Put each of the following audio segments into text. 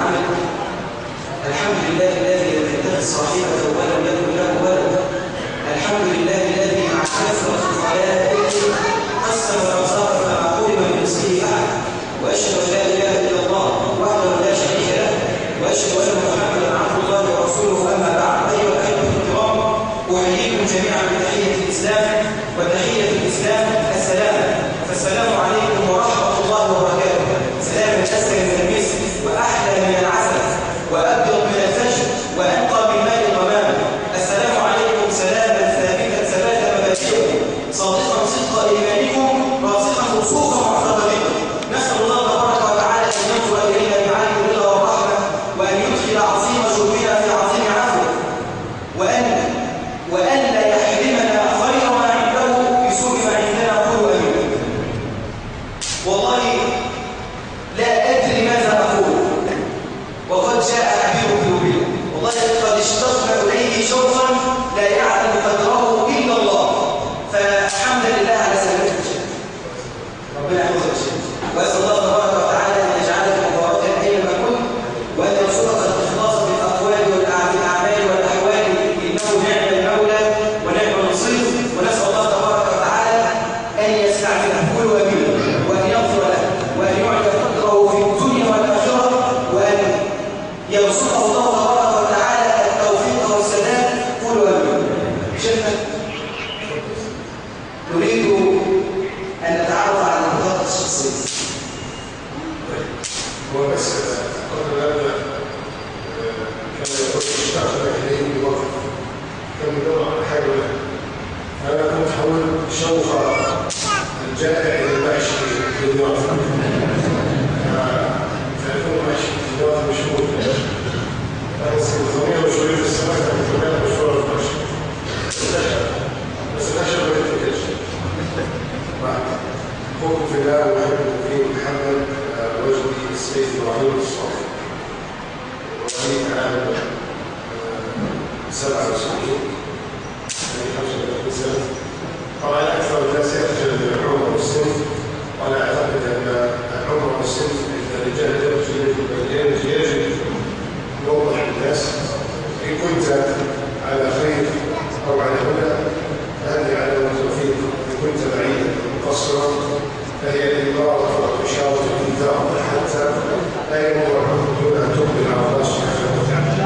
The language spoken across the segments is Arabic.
عمل. الحمد لله الذي لم يتخذ صاحبه ولم يكن له ولد. الحمد لله الذي مع كثرة خلائقه قسم الارزاق فما قرب من رزقه احد. واشهد ان لا اله الا الله وحده لا شريك له، واشهد ان محمدا عبد الله ورسوله. اما بعد، ايها الاخوه الكرام، احييكم جميعا بتحيه الاسلام، وتحيه الاسلام السلام. فالسلام عليكم ورحمه الله وبركاته. سلام اسكن من المسك، واحلى من العسل، وابيض من الفجر، وانقى من ماء الغمام. السلام عليكم سلاما ثابتا ثبات مبادئكم، صادقا صدق ايمانكم، راسخا رسوخا معتقدكم. نسال الله تبارك وتعالى ان ينظر الينا بعين الرضا والرحمه، وان يدخل عظيم جودنا في عظيم عفوه، وان لا يحرمنا خير ما عنده بسوء ما عندنا. قولوا امين. والله لا ادري ماذا اقول، وقد جاء عبير قلوبنا. والله قد اشتقنا اليه شوقا لا يعلم قدره الا الله. فحمدا لله على سلامه الجنه. ربنا يحفظك يا شيخ، واسال الله تبارك وتعالى ان يجعلك مباركا اينما كنت، وان يرزقك الاخلاص في الاقوال والاعمال والاحوال، انه نعم المولى ونعم النصير. ونسال الله تبارك وتعالى ان يستعمله. قولوا امين. وان يغفر له، وان يعلي قدره في الدنيا والاخره، وان يرزقه الله تبارك وتعالى التوفيق والسداد. قولوا امين. شيخنا، نريد ان نتعرف على نقاط الشخصيه. هو بس قبل أن نبدأ كما يقول اشتغل إليه بوقت كم يدور على حاجة. أنا كنت حاول شوق الجائع إلى المعشي في الوقت. تعرفون المعشي في الوقت مشهور. أنا سيدخلني وشوية في السماء كانت كلها مشهورة في المعشي. بس الأشهر ما يتفكرش. أخوكم في الله وأحبكم فيه محمد وجدي السيد إبراهيم الصافي، وليد عام 77 يعني 35 سنة. طبعا أكثر الناس يخجل من العمر والسن، وأنا أعتقد أن العمر والسن للرجال يجب يوضح للناس. إن كنت على خير أو على هدى فهذه علامة توفيق، إن كنت بعيدا مقصرا فهي الإمارة والإشارة والإنذار حتى لا يمر العمر دون أن تقبل على الله سبحانه وتعالى.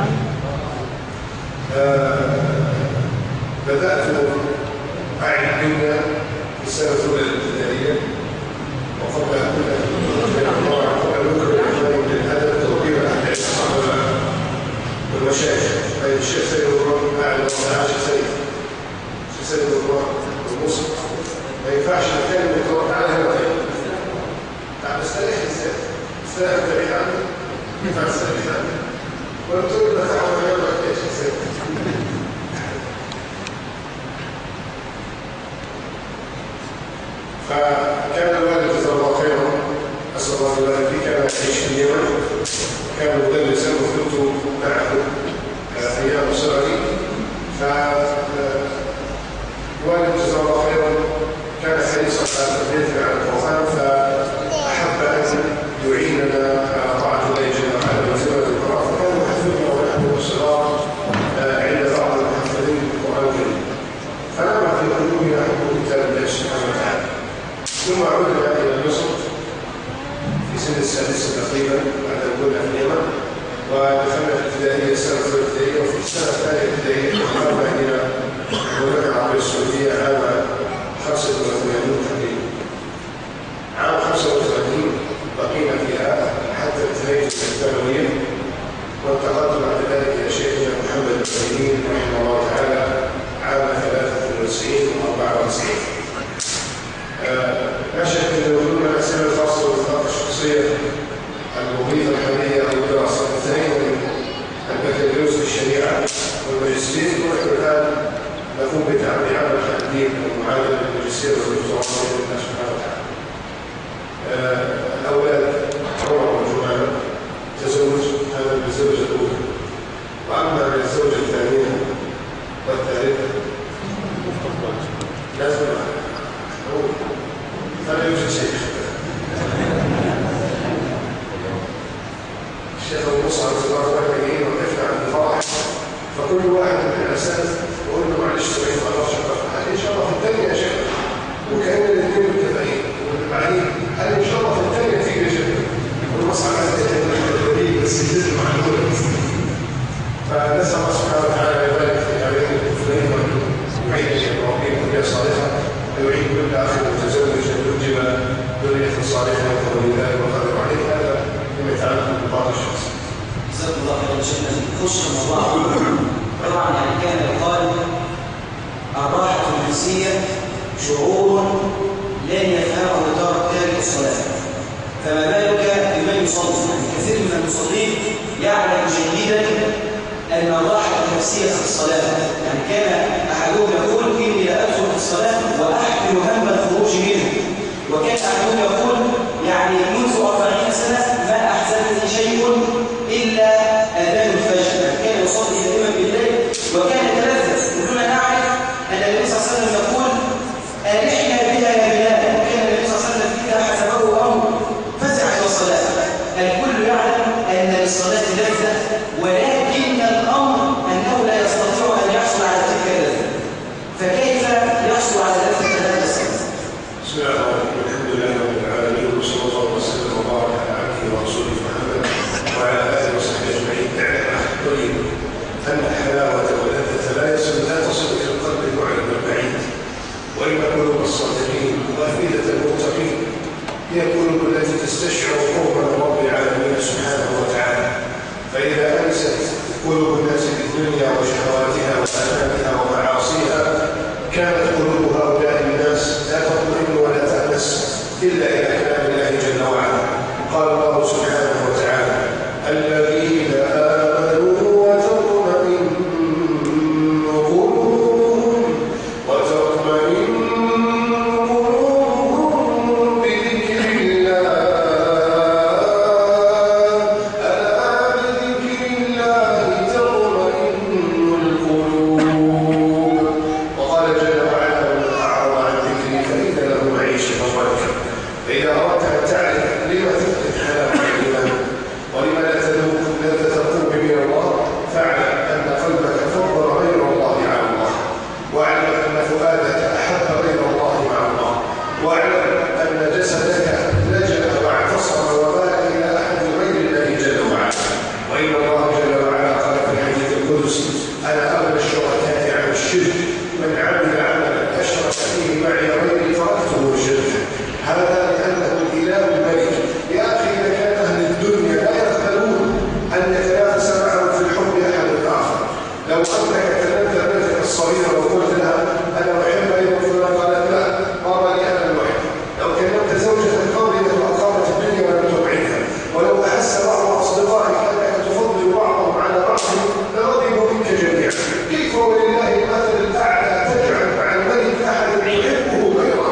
بدأت أعي الدنيا في السنة الأولى الابتدائية، وقبل أن نكر الإخوان بالأدب توقير أهل العلم والمشايخ. فإن الشيخ سيد الرحمن أعلى 12 سنة، الشيخ سيد الرحمن الموسى ما ينفعش نتكلم ونتوقع على هنا طيب. تعال استريح ازاي؟ استريح بعيد عنك؟ ينفع استريح عنك؟ ولا تقول لك تعال ما يلا ايش ازاي؟ فكان الوالد جزاه الله خيرا، اسال الله ان يبارك فيه، كان يعيش في اليمن، كان مدرسا وكنت معه ايام صغري. فالوالد جزاه الله خيرا كان حريصا على تربيتنا على القرآن، فأحب أن يعيننا على طاعة الله جل وعلا وتلاوة القرآن، فكان يحفظنا ونحن صغار عند بعض المحفظين بالقرآن الكريم. فنبع في قلوبنا حب كتاب الله سبحانه وتعالى. ثم عدنا إلى مصر في سن السادسة تقريبا بعد أن كنا في اليمن، ودخلنا في الابتدائية السنة الابتدائية، وفي السنة الثانية الابتدائية انتقلنا إلى المملكة العربية السعودية عام 85 تقريبا. عام 35 بقينا فيها حتى انتهيت من الثانوية، وانتقلت بعد ذلك إلى شيخنا محمد العثيمين رحمه الله تعالى عام 93 و94. لا شك أن وجود الأسئلة الخاصة بالنقاط الشخصية المضيفة الحالية أو الدراسة. انتهينا من البكالوريوس في الشريعة والماجستير، ونحن الآن نقوم بتعامل عمل الدين والمعادلة الماجستير والدكتوراه بإذن الله سبحانه وتعالى. الأولاد عمر وجمانة تزوج، هذا من الزوجة الأولى، وأما من الزوجة الثانية والثالثة لازم فلا يوجد شيء. الشيخ ونص على الفطار والباقيين وقفنا عند الفرح. فكل واحد من الاساس يقول له معلش سويت ما اقدرش اقف ان شاء الله في الثانيه يا شيخ، وكان الاثنين متفقين. وبعدين قال ان شاء الله في الثانيه تيجي يا شيخ، والمصعد هذا بس يزيد مع الولد. فنسال الله سبحانه وتعالى يبارك في ابائنا الطفلين ويعيد ابراهيم ذريه صالحه، ويعيد كل اخ متزوج ان ينجب ذريه صالحه ويقول لله والقدر عليه. هذا لما يتعلق ببعض الشخص. جزاكم الله خيرا شيخنا. نخش في الموضوع. طبعا يعني كان يقال الراحه النفسيه شعور لن يفهمه تارك الصلاه، فما بالك بمن يصلي؟ يعني كثير من المصلين يعلم جيدا ان الراحه النفسيه في الصلاه، يعني كان احدهم يقول اني لا ادخل في الصلاه واحمل هم الخروج منه، وكان احدهم يقول يعني منذ 40 سنه ما احزنني شيء الا اذان الفجر. يعني كان يصلي دائما بالليل وكان يتلذذ. كلنا نعرف ان النبي صلى الله عليه وسلم يقول ألحنا بها يا بلال، وكان النبي صلى الله عليه وسلم إذا حسبه أمر فزع إلى الصلاة. الكل يعلم أن للصلاة لذة، ولكن الأمر أنه لا يستطيع أن يحصل على تلك اللذة. فكيف يحصل على لذة هذا الصلاة؟ بسم الله الرحمن الرحيم. الحمد لله رب العالمين، وصلى الله وسلم وبارك على عبده ورسوله محمد وعلى آله وصحبه أجمعين. اعلم أخي الطيب أن الحلاوة واللذة لا تصل إلى القلب المعلم البعيد، وإن قلوب الصادقين وأفئدة المتقين هي القلوب التي تستشعر قرب رب العالمين سبحانه وتعالى. فإذا أنست قلوب الناس بالدنيا وشهواتها وآثامها ومعاصيها، كانت قلوب هؤلاء الناس لا تطمئن ولا تأنس إلا إلى كلام الله جل وعلا. قال الله سبحانه وتعالى: الذين آمنوا وتطمئن قلوبهم بذكر الله، ألا بذكر الله تطمئن القلوب. وقال جل وعلا: ومن أعرض عن ذكري فإن له معيشة ضنكا. فإذا أردت أن تعرف لما تفقد حلاوة الإيمان ولما لا تذوق لذة القرب من الله، فاعلم أن قلبك فضل غير الله على الله، واعلم أن فؤادك أحب غير الله مع الله، واعلم أن جسدك لجأ واعتصم ومال إلى أحد غير الله جل وعلا. وإن الله جل وعلا قال في الحديث القدسي: أنا أغنى الشركاء عن الشرك، من عمل عملا أشرك فيه معي غيري تركته وشركه. هذا لأنه الإله الملك. يا أخي، إذا كان أهل الدنيا لا يقبلون أن يتنافس معهم في الحب أحد الآخر، لو أنك كلمت بنتك الصغيرة وقلت لها أنا أحب أيضا فلان، قالت لا بابا لي أنا الوحيد. لو كلمت زوجة قاضية وأقامت الدنيا ولم تبعدها، ولو أحس بعض أصدقائك أنك تفضل بعضهم على بعض لرضوا منك جميعا. كيف ولله المثل الأعلى تجعل مع الملك أحد يحبه غيره؟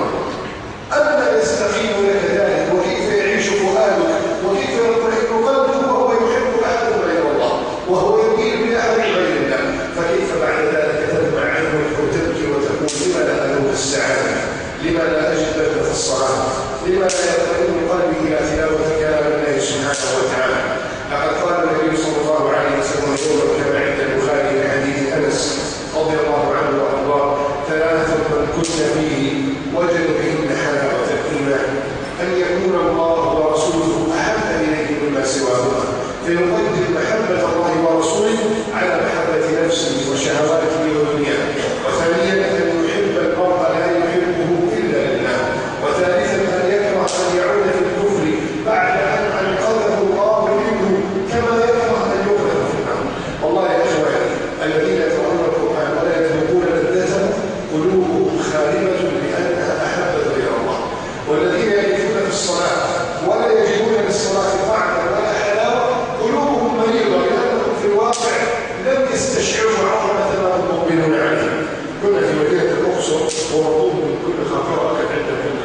أما يستقيم لك ذلك؟ وكيف يعيش فؤادك؟ وكيف يطمئن قلبك وهو يحب أحد غير الله وهو يميل بأحد غير الله؟ فكيف بعد ذلك تدمع عينك وتبكي وتقول: لما لا أذوق السعادة؟ لما لا أجد لذة الصلاة؟ لما لا يطمئن قلبي إلى تلاوة كلام الله سبحانه وتعالى؟ لقد قال النبي صلى الله عليه وسلم يوما كما عند البخاري من حديث أنس رضي الله عنه وأرضاه: ثلاثة من كن فيه وجد بهن حلاوة الإيمان: أن يكون الله ورسوله أحب إليه مما سواهما، فيقدم محبة الله ورسوله على محبة نفسه وشهواته ودنياه. وثانيا أن يحب المرء لا يحبه إلا لله. وثالثا أن يكره أن يعود في الكفر بعد أن أنقذه الله منه، كما يكره أن يغرق في النار. والله يا إخواني، الذين يقرؤون القرآن ولا يذوقون لذته قلوبهم خالبة لأنها أحبت غير الله. والذين يجدون في الصلاة ولا يجدون للصلاة طعما ولا حلاوة قلوبهم مريضة، لأنهم في الواقع لم يستشعروا عظمة ما هم مقبلون عليه. كنا في مدينة الأقصر ومطلوب من كل خطيرة كان عندنا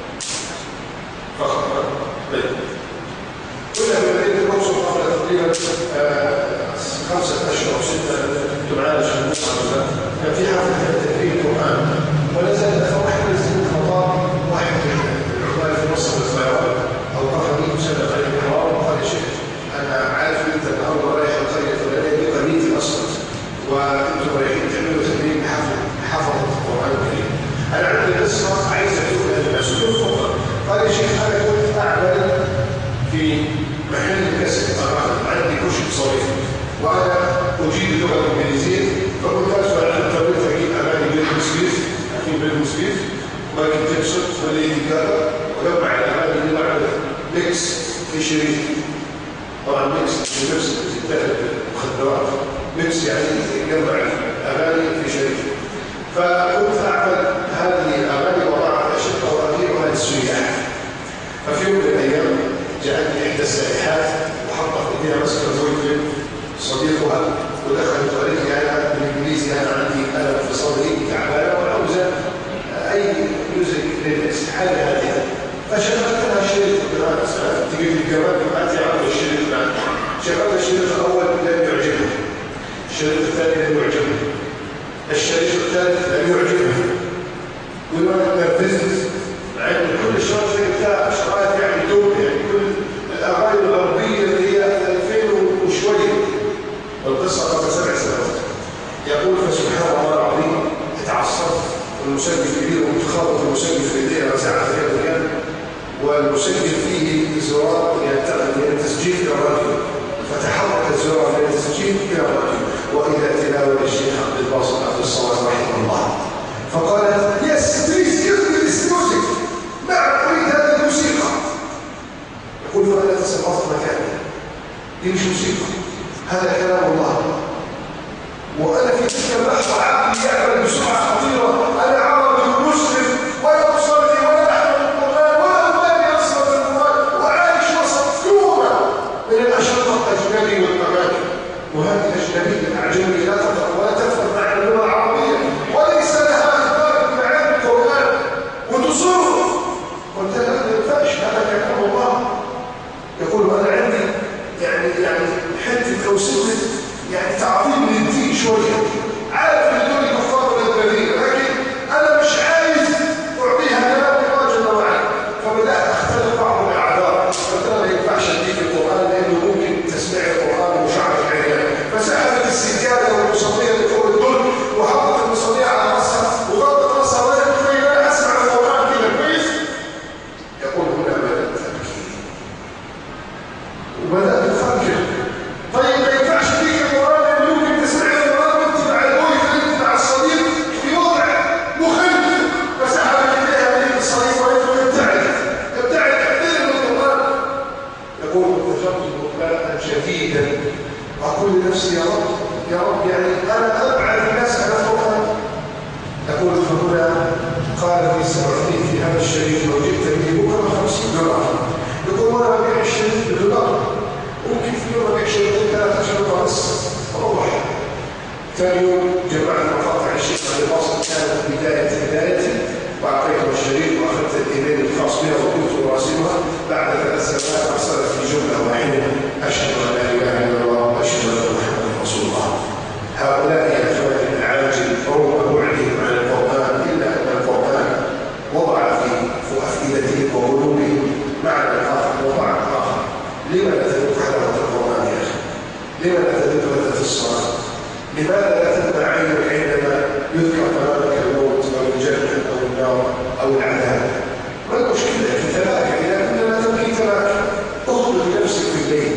فخر. كنا في مدينة الأقصر قبل تقريبا 5 أشهر أو 6 كنت معنا شهور. كان في حفلة تدريب القرآن، ولا زال واحد من الخطاب، واحد من العمال في مصر الصغيرة أوقفني وسلم علي الحوار وقال: يا شيخ، أنا عارف أنت كاسيت عندي كشك صغير وانا اجيد اللغه الانجليزيه فكنت ادخل على الانترنت اجيب اغاني بريتني سبيرز اكيد بريتني سبيرز مايكل جاكسون وليدي جاجا وجمع الاغاني اللي بعمل ميكس في شريط طبعا ميكس في نفس الانتاج المخدرات ميكس يعني يجمع الاغاني في شريط فكنت اعمل هذه الاغاني وضعها اشقها واذيعها للسياح ففي يوم من الايام جاءتني احدى السائحات وحطت ايديها مسكه زوجتي صديقها ودخلت وقالت لي انا بالانجليزي انا عندي الم في صدري تعبانه وعاوزه اي ميوزك للناس حاجه هادئه فشغلت لها شريط تجيب لي كمان بعد عرض الشريط معي شغلت الشريط الاول لم يعجبني الشريط الثاني لم يعجبني الشريط الثالث لم يعجبني وانا نرفزت مع ان كل الشرط بتاع شرايط يعني دوب يعني كل الاغاني الغربيه اللي هي 2000 وشويه والقصه قبل 7 سنوات يقول فسبحان الله العظيم اتعصبت المسجل كبير ومتخبط المسجل في ايديه رزعت ريال والمسجل فيه زرار ينتقل تسجيل الى الراديو فتحرك الزرار من التسجيل الى الراديو واذا تلاوه الشيخ عبد الباسط عبد الصمد رحمه الله فقال يس بليز جيف مي ذيس ميوزك نعم اريد هذه الموسيقى يقول فانا تصرفت مكاني دي مش موسيقى هذا كلام الله وانا في تلك اللحظه عقلي يعمل بسرعه خطيره انا عربي ومسلم ولا اصلي ولا احفظ القران ولا ابالي اصلا بالقران وعايش وسط كوره من الاشرطه الاجنبي والاغاني وهذه الاجنبيه الاعجميه لا تقرا ولا تفهم معنى اللغه العربيه وليس لها اخبار بمعاني القران وتصر قلت لها ما ينفعش هذا كلام الله يقول انا عندي يعني حته توصيل يعني تعظيم للدين شويه عارف ان دول كفار والذين لكن انا مش عايز اعطيها كلام الله جل وعلا فبدات اختلف بعض الاعذار قلت لها ما ينفعش اديك القران لانه ممكن تسمع القران ومشاعر العيال فسحبت السجاده والمصليه اللي فوق الدل وحطت المصليه على راسها وغطت راسها ولا تخيل انا اسمع القران كده كويس يقول هنا بدات تبكي وبدات تفكر طيب ما ينفعش تيجي القرآن اللي ممكن تسمع القرآن وانت مع البوي وانت مع الصديق في وضع مخيف فسحبت إليها من الصديق وانت ابتعد احترم القرآن يقول فتجرت بكاء شديدا أقول لنفسي يا رب يعني أنا أبعد الناس عن القرآن يقول فهنا قال لي سمعتني في هذا الشريف لو جئت به بكرة $50 يقول وأنا ببيع الشريف $1 ممكن في يوم ابيع شريطين 13 بس روح ثاني يوم جمعت مقاطع الشيخ عبد الباسط كانت بدايتي واعطيته الشريط واخذت الايميل الخاص بها وكنت اراسلها بعد 3 سنوات ارسلت في جمله واحده اشهد ان لا اله الا الله واشهد ان محمدا رسول الله هؤلاء يا اخواني العاجل رغم بعدهم عن القران الا ان القران وضع في افئدتهم وقلوبهم معنى اخر وضع اخر لما لا تدرك حلاوة القرآن يا أخي؟ لما لا تدرك لذة الصلاة؟ لماذا لا تدمع عينك عندما يذكر أمامك الموت أو الجنة أو النار أو العذاب؟ ما المشكلة؟ تتلاكى إذا كنا لا تبكي تلاكى اخرج بنفسك في الليل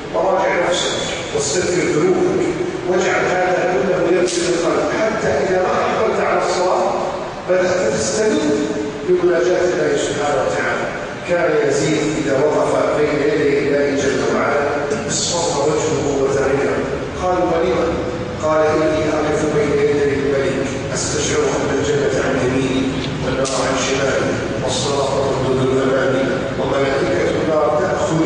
وراجع نفسك واستغفر ذنوبك واجعل هذا كله يرسل القلب حتى إذا ما أقبلت على الصلاة بدأت تستمد بمناجاة الله سبحانه وتعالى كان يزيد إذا وقف بين يدي الله جل وعلا اصفر وجهه وتغير قالوا ولما؟ قال إني أقف بين يدي الملك أستشعر أن الجنة عن يميني والنار عن شمالي والصراط تردد أمامي وملائكة النار تأخذ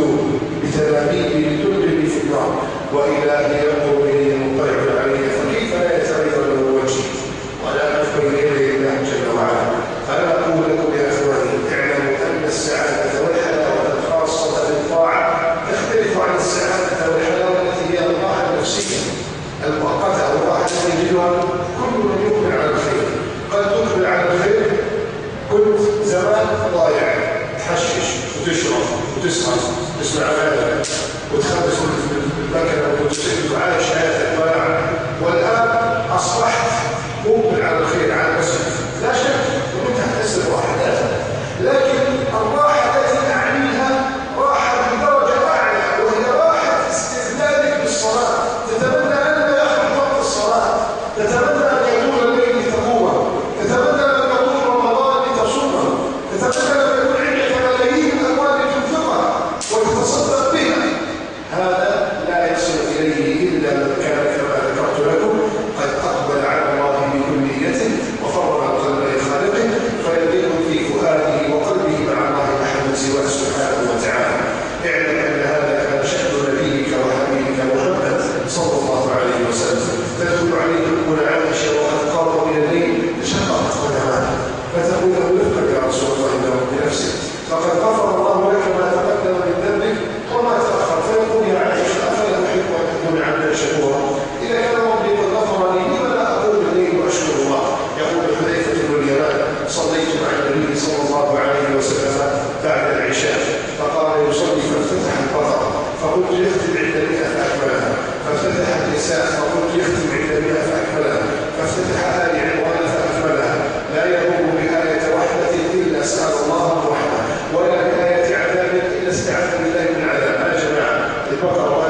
بتلاميذي لتلقني في النار وإلهي ينظر إلي مطلع علي فكيف لا يتغير له وجهي وأنا أقف بين يدي الله جل وعلا فأنا أقول لكم يا إخواني اعلموا أن السعادة والحلاوة الخاصة بالطاعة تختلف عن السعادة والحلاوة التي هي الراحة النفسية المؤقتة أو الراحة التي يجدها كل من يقبل على الخير قد تقبل على الخير كنت زمان ضايع تحشش وتشرب وتسهر تسمع أغاني وتخبز في المكنة وتشتغل وعايش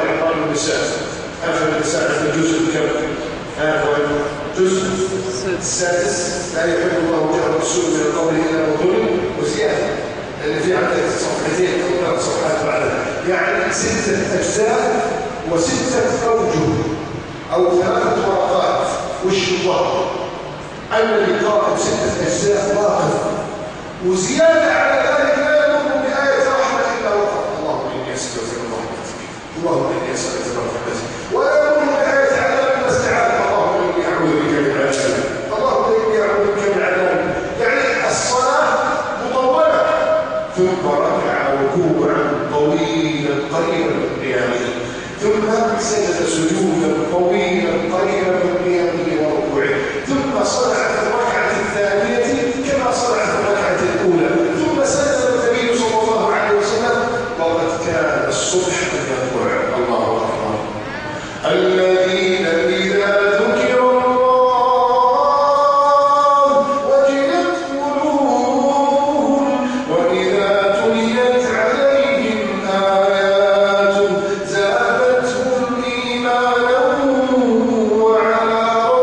لعمران النساء. آخر النساء في الجزء الكم؟ الجزء السادس. لا يحب الله جهر السوء من القول إلا من ظلم وزيادة، لأن في عندك صفحتين أو 3 صفحات بعدها، يعني 6 أجزاء و6 أوجه أو 3 ورقات. وش الوقت؟ أن اللقاء 6 أجزاء واقف، وزيادة على ذلك لا يمر بآية رحمة إلا وقف اللهم إني أستغفر الله اللهم إني أستغفر الله، ولا يمر بآية عذاب واستعاذ اللهم إني أعوذ بك من عذاب، اللهم إني أعوذ بك من عذاب. يعني الصلاة مطولة، ثم ركع ركوعا طويلا قريبا من قيامه، ثم سجد سجودا طويلا قريبا من قيامه وركوعه، ثم صنع في الركعة الثانية كما صنع في الركعة الأولى، ثم سجد النبي صلى الله عليه وسلم وقد كان الصبح من يطلع. الله أكبر. الذين إذا ذكر الله وجلت قلوبهم وإذا تليت عليهم آياته زادتهم إيمانا وعلى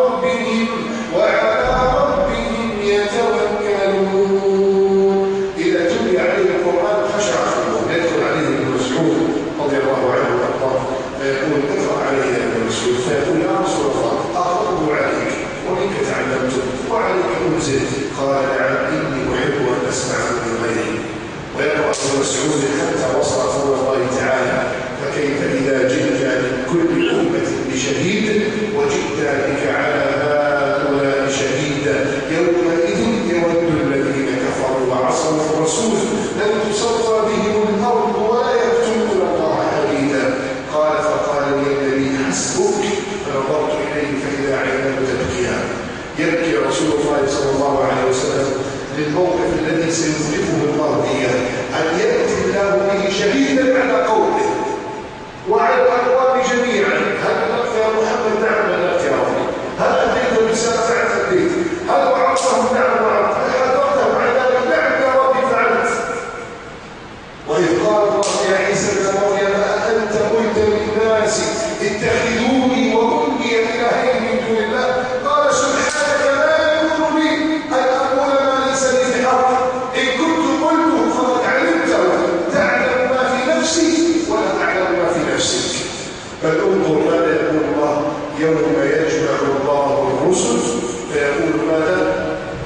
ربهم يتوكلون. إذا تلي عليه القرآن خشع قلبه. يدخل عليه ابن مسعود رضي الله عنه وارضاه فيقول اقرأ عليه يا ابن مسعود، فيقول يا رسول الله أقرأه عليك ومنك تعلمته وعليك أنزل. قال نعم إني أحب أن أسمعه من غيري. ويقرأ ابن مسعود حتى وصل قول الله تعالى فكيف إذا جئنا من كل أمة بشهيد وجئنا بك على هؤلاء شهيدا يومئذ يود الذين كفروا وعصوا الرسول لن تصفى بهم الأرض ولا يكتمون الله حديدا. قال فقال لي النبي حسبك، فنظرت إليه فإذا عيناه تبكيان. يبكي رسول الله صلى الله عليه وسلم للموقف الذي سيوقفه الله إياه، أن يأتي الله به شهيدا على قومه وعلى الأقوام جميعا. هل أردت يا محمد؟ نعم أردت يا ربي. هل أديت الرسالة؟ نعم أديت. هل وعظتهم؟ نعم وعظت. هل حذرتهم عن ذلك؟ نعم يا ربي فعلت. وإذ قال الله يا عيسى ابن مريم أأنت قلت للناس اتخذوني وأمي إلهين من دون الله؟ قال سبحانك ما يكون لي أن أقول ما ليس لي بحق، إن كنت قلته فقد علمته تعلم ما في نفسي ولا أعلم ما في نفسك. بل انظر ماذا يقول الله يوم يجمع الله الرسل فيقول ماذا؟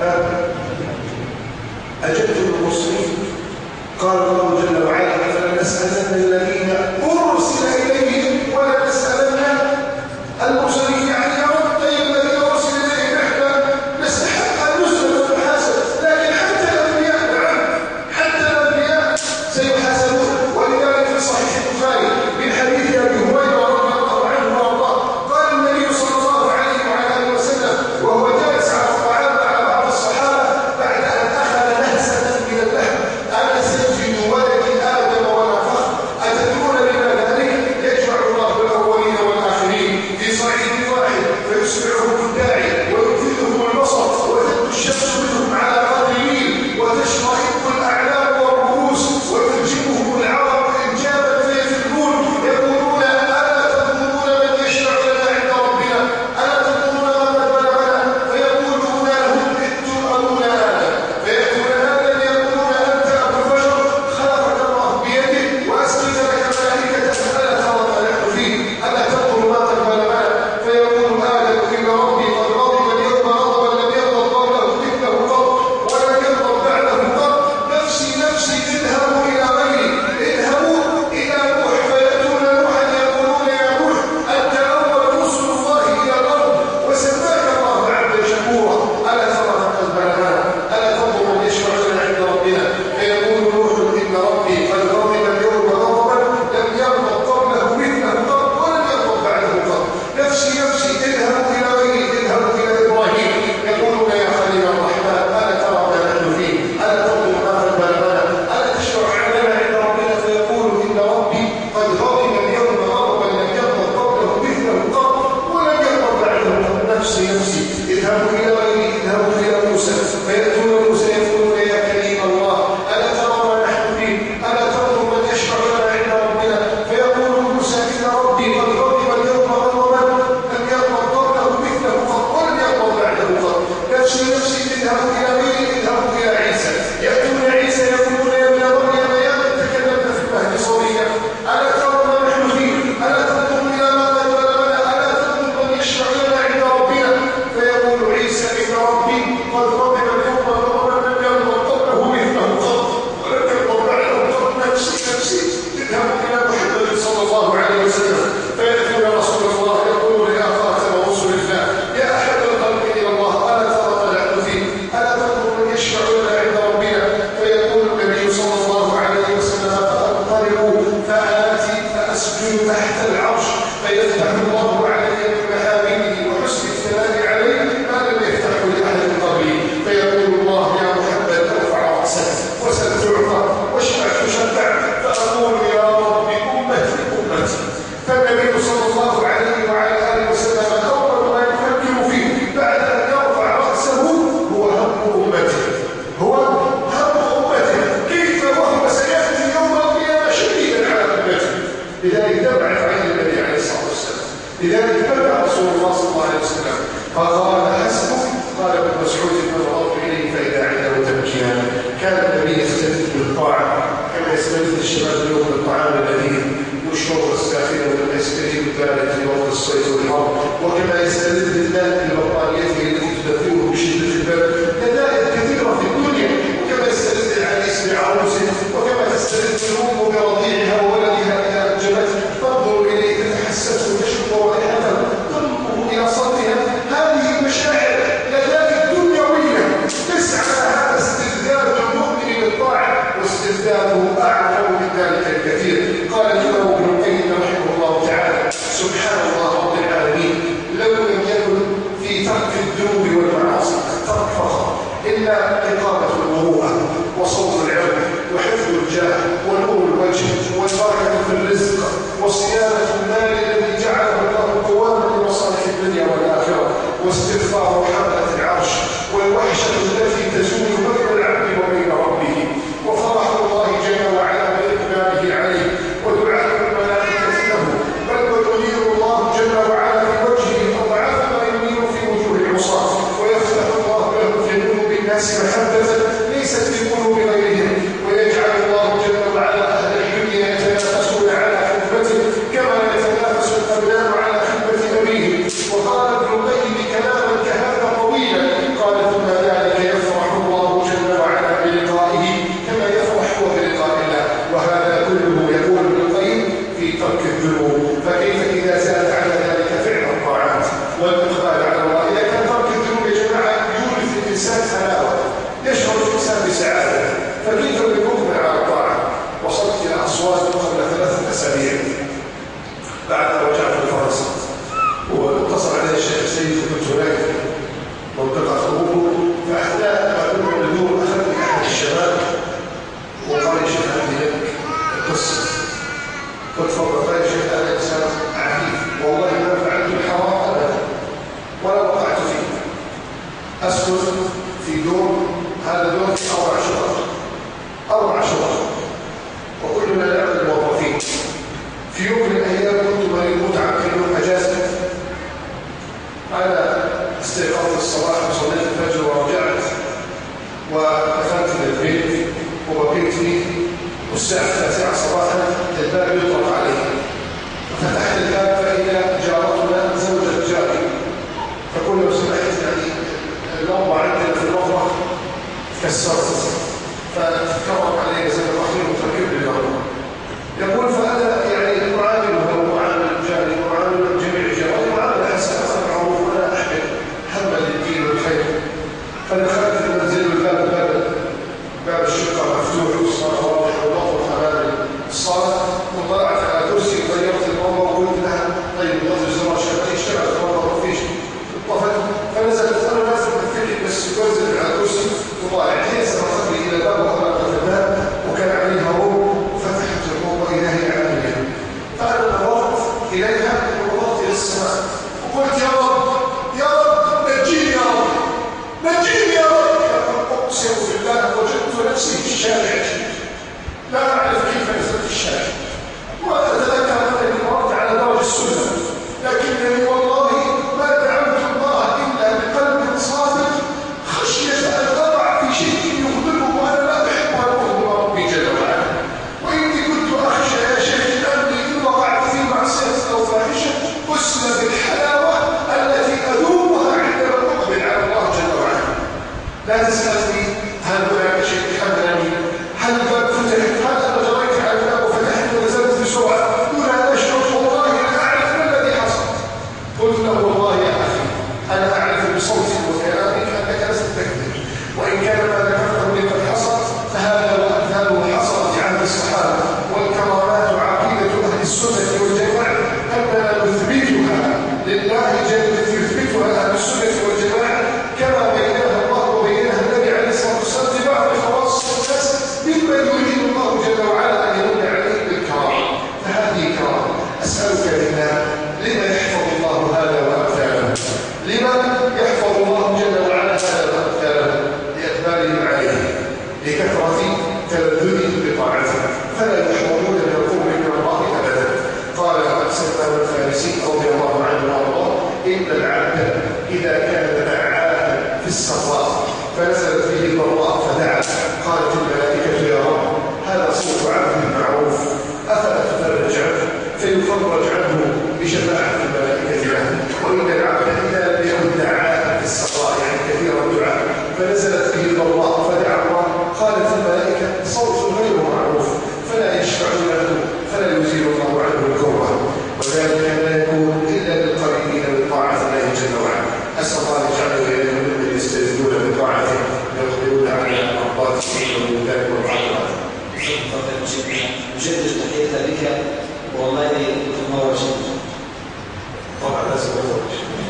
أجبتم المرسلين؟ قال الله جل وعلا فلنسألن الذين أرسل إليهم ولنسألن المرسلين. يعني يا رب طيب الذين أرسل إليهم نحن نستحق أن نسأل ونحاسب، لكن حتى الأنبياء نعم حتى الأنبياء سيحاسبون. ولذلك في صحيح البخاري من حديث أبي هريرة رضي الله عنه وأرضاه قال النبي صلى تحت العرش فيفتح الله علي بمحامده وحسن الثناء عليه ما لم يفتحه لأحد قبلي، فيقول الله يا محمد ارفع رأسك وسل تعطى واشفع تشفع، فأقول يا رب أمتي أمتي. فالنبي صلى الله عليه وعلى آله وسلم أول ما يفكر فيه بعد أن يرفع رأسه هو هم أمته، هو هم أمته، كيف وهو سيأتي يوم القيامة شديدا على أمته. لذلك تبعث عن النبي عليه الصلاة والسلام، لذلك بدأ رسول الله صلى الله عليه وسلم فقال حسبك، قال ابن مسعود فنظرت إليه فإذا عنده تبكيان. كان النبي يستلذ بالطاعة كما يستلذ الشباب اليوم بالطعام الذي والشرب الساخن وكما يستجيب ذلك في وقت الصيف والحر، وكما يستلذ بالله ببطانيته التي تدفئه بشدة البرد. لذائذ كثيرة في الدنيا، وكما يستلذ العريس بعروسه، وكما تستلذ الأم برضيعها وولدها إذا أنجبت تنظر إليه تتحسس وتشم رائحته تنظر إلى صوتها. هذه المشاعر لذائذ دنيوية تسعى هذا استلذاذ المؤمن بالطاعة، واستلذاذه أعظم من ذلك الكثير. قال الإمام ابن القيم رحمه الله تعالى سبحان الله رب العالمين لو لم يكن في ترك الذنوب والمعاصي ترك فخر إلا إقامة المروءة وصوت العرض وحفظ الجاه ونور الوجه والبركة في الرزق وصيانة المال الذي جعله الله قواما لمصالح الدنيا والآخرة واستغفار حملة العرش والوحشة التي تزول بين العبد وبين ربه وفرح الله جل وعلا بإقباله عليه ودعاء الملائكة له، بل وينير الله جل وعلا في وجهه أضعاف ما ينير في وجوه العصاة، ويفتح الله له في قلوب الناس محبة ليست في قلوب غيرهم، ويجعل الله جل وعلا أهل الدنيا يتنافسون على خدمته كما يتنافس الأبناء على خدمة أبيهم. وقال ابن القيم كلاما كهذا طويلا قال ثم ذلك يفرح الله جل وعلا بلقائه كما يفرح هو بلقاء الله، وهذا كله يقول ابن القيم في ترك الذنوب. فكيف إذا زاد على ذلك فعل الطاعات والإقبال على الله؟ إذا كان ترك الذنوب يا جماعة يورث الإنسان حلاوة، يشعر الإنسان بسعادة، فكيف بالمقبل على الطاعة؟ وصلت إلى أسوان قبل 3 أسابيع بعد رجعت الفرس، واتصل علي الشيخ سيد وكنت هناك منطقة خروجه، فأثناء ما كنا ندور أخذني أحد الشباب وقال يا شيخ عندي لك قصة. قلت تفضل. قال يا شيخ أنا إنسان عفيف والله ما فعلت الحرام أبدا ولا وقعت فيه. أسكن في دور، هذا دور في 4 شهور وكلنا نعمل الموظفين. في يوم من الأيام كنت مريض متعب في يوم أجازة، أنا استيقظت الصباح وصليت الفجر ورجعت ودخلت إلى البيت وبقيت فيه، والساعة 9 صباحا الباب يطرق علي، ففتحت الباب فإذا جارتنا زوجة جاري، فقل لو سمحت يعني اللمبة عندنا في المطبخ كسرت، فتكرم علي زي الأخير وتركب لي اللمبة. يقول فأنا يعني أعاملها وأعامل جاري وأعامل جميع جاري وأعامل حسنة معروف وأنا أحمل هم للدين والخير. فدخلت المنزل باب الشقة مفتوح والصالة واضحة ومطبخ أمام الصالة، وطلعت على كرسي وغيرت المرة وقلت لها طيب نظر زرار شغال اشتغل المرة ما فيش طفت، فنزلت أنا لازم أتفكر بس وانزل على الكرسي وطالع هي سبقت لي إلى الباب وخلقت الباب وكان عليها روم، وفتحت الروم وإذا هي عاملة. فأنا نظرت إليها ونظرت إلى السماء وقلت يا رب يا رب نجيني يا رب نجيني يا رب. أقسم بالله وجدت نفسي في الشارع لا أعرف كيف نزلت الشارع، وأتذكر أنني مرت على درج السلم، لكنني والله ما دعوت الله إلا بقلب صادق خشية أن أقع في شيء يغضبه وأنا لا أحب أن أغضب ربي جل وعلا. وإني كنت أخشى يا شيخ أني إن وقعت في معصية أو فاحشة أسلب الحلاوة التي أذوقها عندما أقبل على الله جل وعلا. لا تسألني هل هناك شيء حملني، هل الباب فتح، هل أنا جريت على الباب وفتحت ونزلت بسرعة دون أن أشعر والله لا أعرف ما الذي حصل. قلت له والله يا أخي أنا أعرف بصوتك وكلامك أنك لست تكذب، وإن كان ما ذكرته لي قد حصل فهذا وأمثاله حصلت عن الصحابة، والكرامات عقيدة أهل السنة والجماعة لما يحفظ الله هذا وأمثاله؟ لما يحفظ الله جل وعلا هذا وأمثاله؟ لإقبالهم عليه، لكثرة تلذذهم بطاعته، فلا يحرمون من القرب من الله أبدا. قال سلمان الفارسي رضي الله عنه وارضاه: إن العبد إذا كان دعاء في السراء فنزلت به الضراء فدعا، قالت الملائكة: يا رب هذا صوت عبد معروف، أفلا تفرج عنه؟ فيفرج عنه بشفاعة الملائكة له. وإن العبد إذا لم يكن دعاء في السراء يعني كثير الدعاء فنزلت به الضراء فدعا الله، قالت الملائكة: صوت غير معروف، فلا يشفع له فلا يزيل الله عنه الكرة. وذلك لا يكون إلا للقريبين بطاعة الله جل وعلا. أسأل الله أن يجعلنا ممن يستجيبون بطاعته ويقبلون على مرضاته ومن ذلك والعقبات. نجدد تحية بك والله تنور شيء. طبعا لازم نور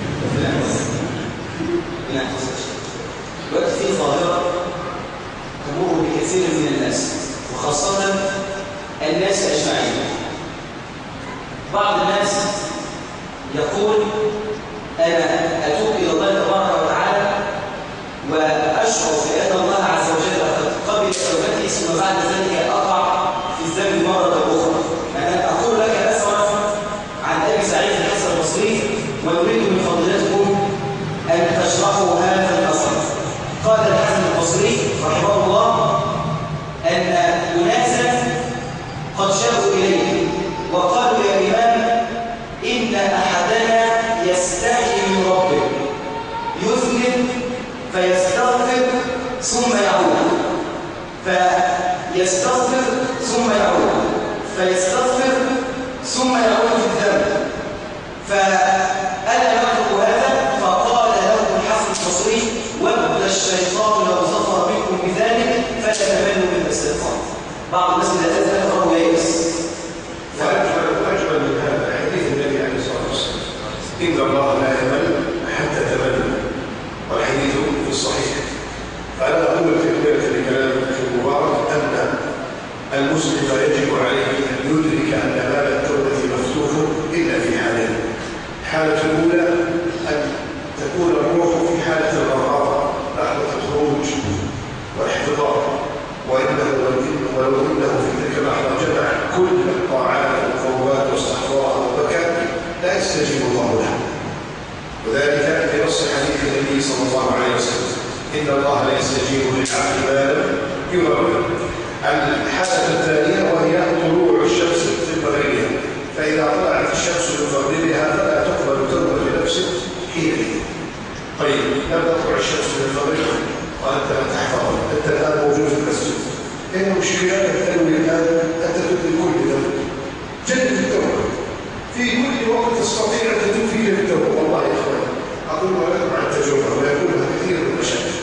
دلوقتي في ظاهرة تمر بكثير من الناس وخاصة الناس أجمعين. بعض الناس يقول: أنا أتوب إلى الله تبارك وتعالى وأشعر بأن الله عز وجل قد قبل توبتي، ثم بعد ذلك أقع في الذنب مرة أخرى. أنا أقول لك أسرع عن أبي سعيد الحسن البصري ونريد من فضيلتكم أن تشرحوا هذا الأثر. قال الحسن البصري رحمه الله أن أناسا قد شاءوا إليه وقالوا: يا إمام، إن أحدنا يستحي من ربه، يذنب فيستغفر ثم يعود، فيستغفر ثم يعود، فيستغفر ثم يعود في الذنب، فألا نترك هذا؟ فقال له الحسن البصري: وابد الشيطان لو ظفر بكم بذلك فلا تملوا من الاستغفار. بعض الناس لا تزال فهو يئس. وأجمل من هذا حديث النبي عليه الصلاة والسلام: إن الله لا يمل حتى تمل، والحديث في الصحيح. فأنا أقول في بداية الكلام في المبارك أن المسلم يجب عليه أن يدرك أن باب التوبة مفتوح إلا في حالين. الحالة الأولى أن تكون الروح في حالة الغرغرة، لحظة الخروج والاحتضار، ولو إنه في تلك اللحظة جمع كل الطاعات والقربات واستحضارها وبكى لا يستجيب الله له. وذلك في نص حديث النبي صلى الله عليه وسلم: إن الله لا يستجيب للعبد ما لم يرغب. الحالة الثانية وهي طلوع الشمس في مغربها، فإذا طلعت الشمس من مغربها فلا تقبل توبة لنفسك حينئذ. طيب، لم تطلع الشمس من المغرب وأنت لم تحفظ، أنت الآن موجود في المسجد، إن المشكلة تنوي الآن أنت تدرك كل ذنب. جدد التوبة في كل وقت، تستطيع أن تتوب فيه للتوبة. والله يا إخوان أقول لكم عن تجربة ويقولها كثير من المشايخ: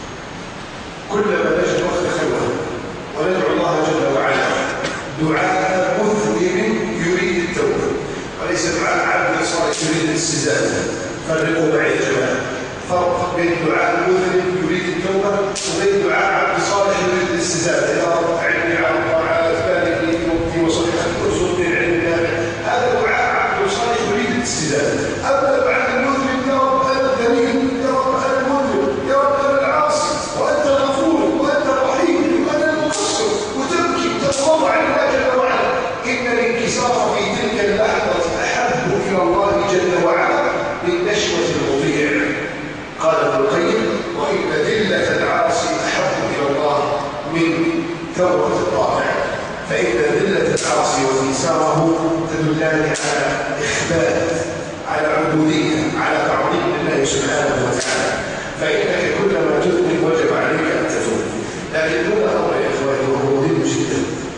كلما نجد وقت خلوة وندعو الله جل وعلا دعاء مذنب يريد التوبة وليس دعاء عبد صالح يريد الاستزادة. فرقوا معي يا جماعة، فرق بين دعاء مذنب يريد التوبة وبين دعاء عبد صالح يريد الاستزادة. يا رب أعني على الطاعات، بارك لي في وقتي وصحتي وارزقني العلم النافع. هذا دعاء عبد صالح يريد الاستزادة. أما دعاء المذنب: يا رب أنا الذليل، يا رب أنا المذنب، يا رب أنا العاصي، وأنت الغفور وأنت الرحيم وأنا المقصر، وتبكي تتضرع لله جل وعلا. إن الانكسار في تلك اللحظة أحب إلى الله جل وعلا من نشوة المطيع. قال ابن القيم: وإن ذلة العاصي أحب إلى الله من توبة الطائع. فإن ذلة العاصي وانكساره تدلان على إخبات، على عبودية، على تعظيم الله سبحانه وتعالى. فإنك كلما تذنب وجب عليك أن تتوب. لكن دون أمر يا إخواني وهو مهم جدا،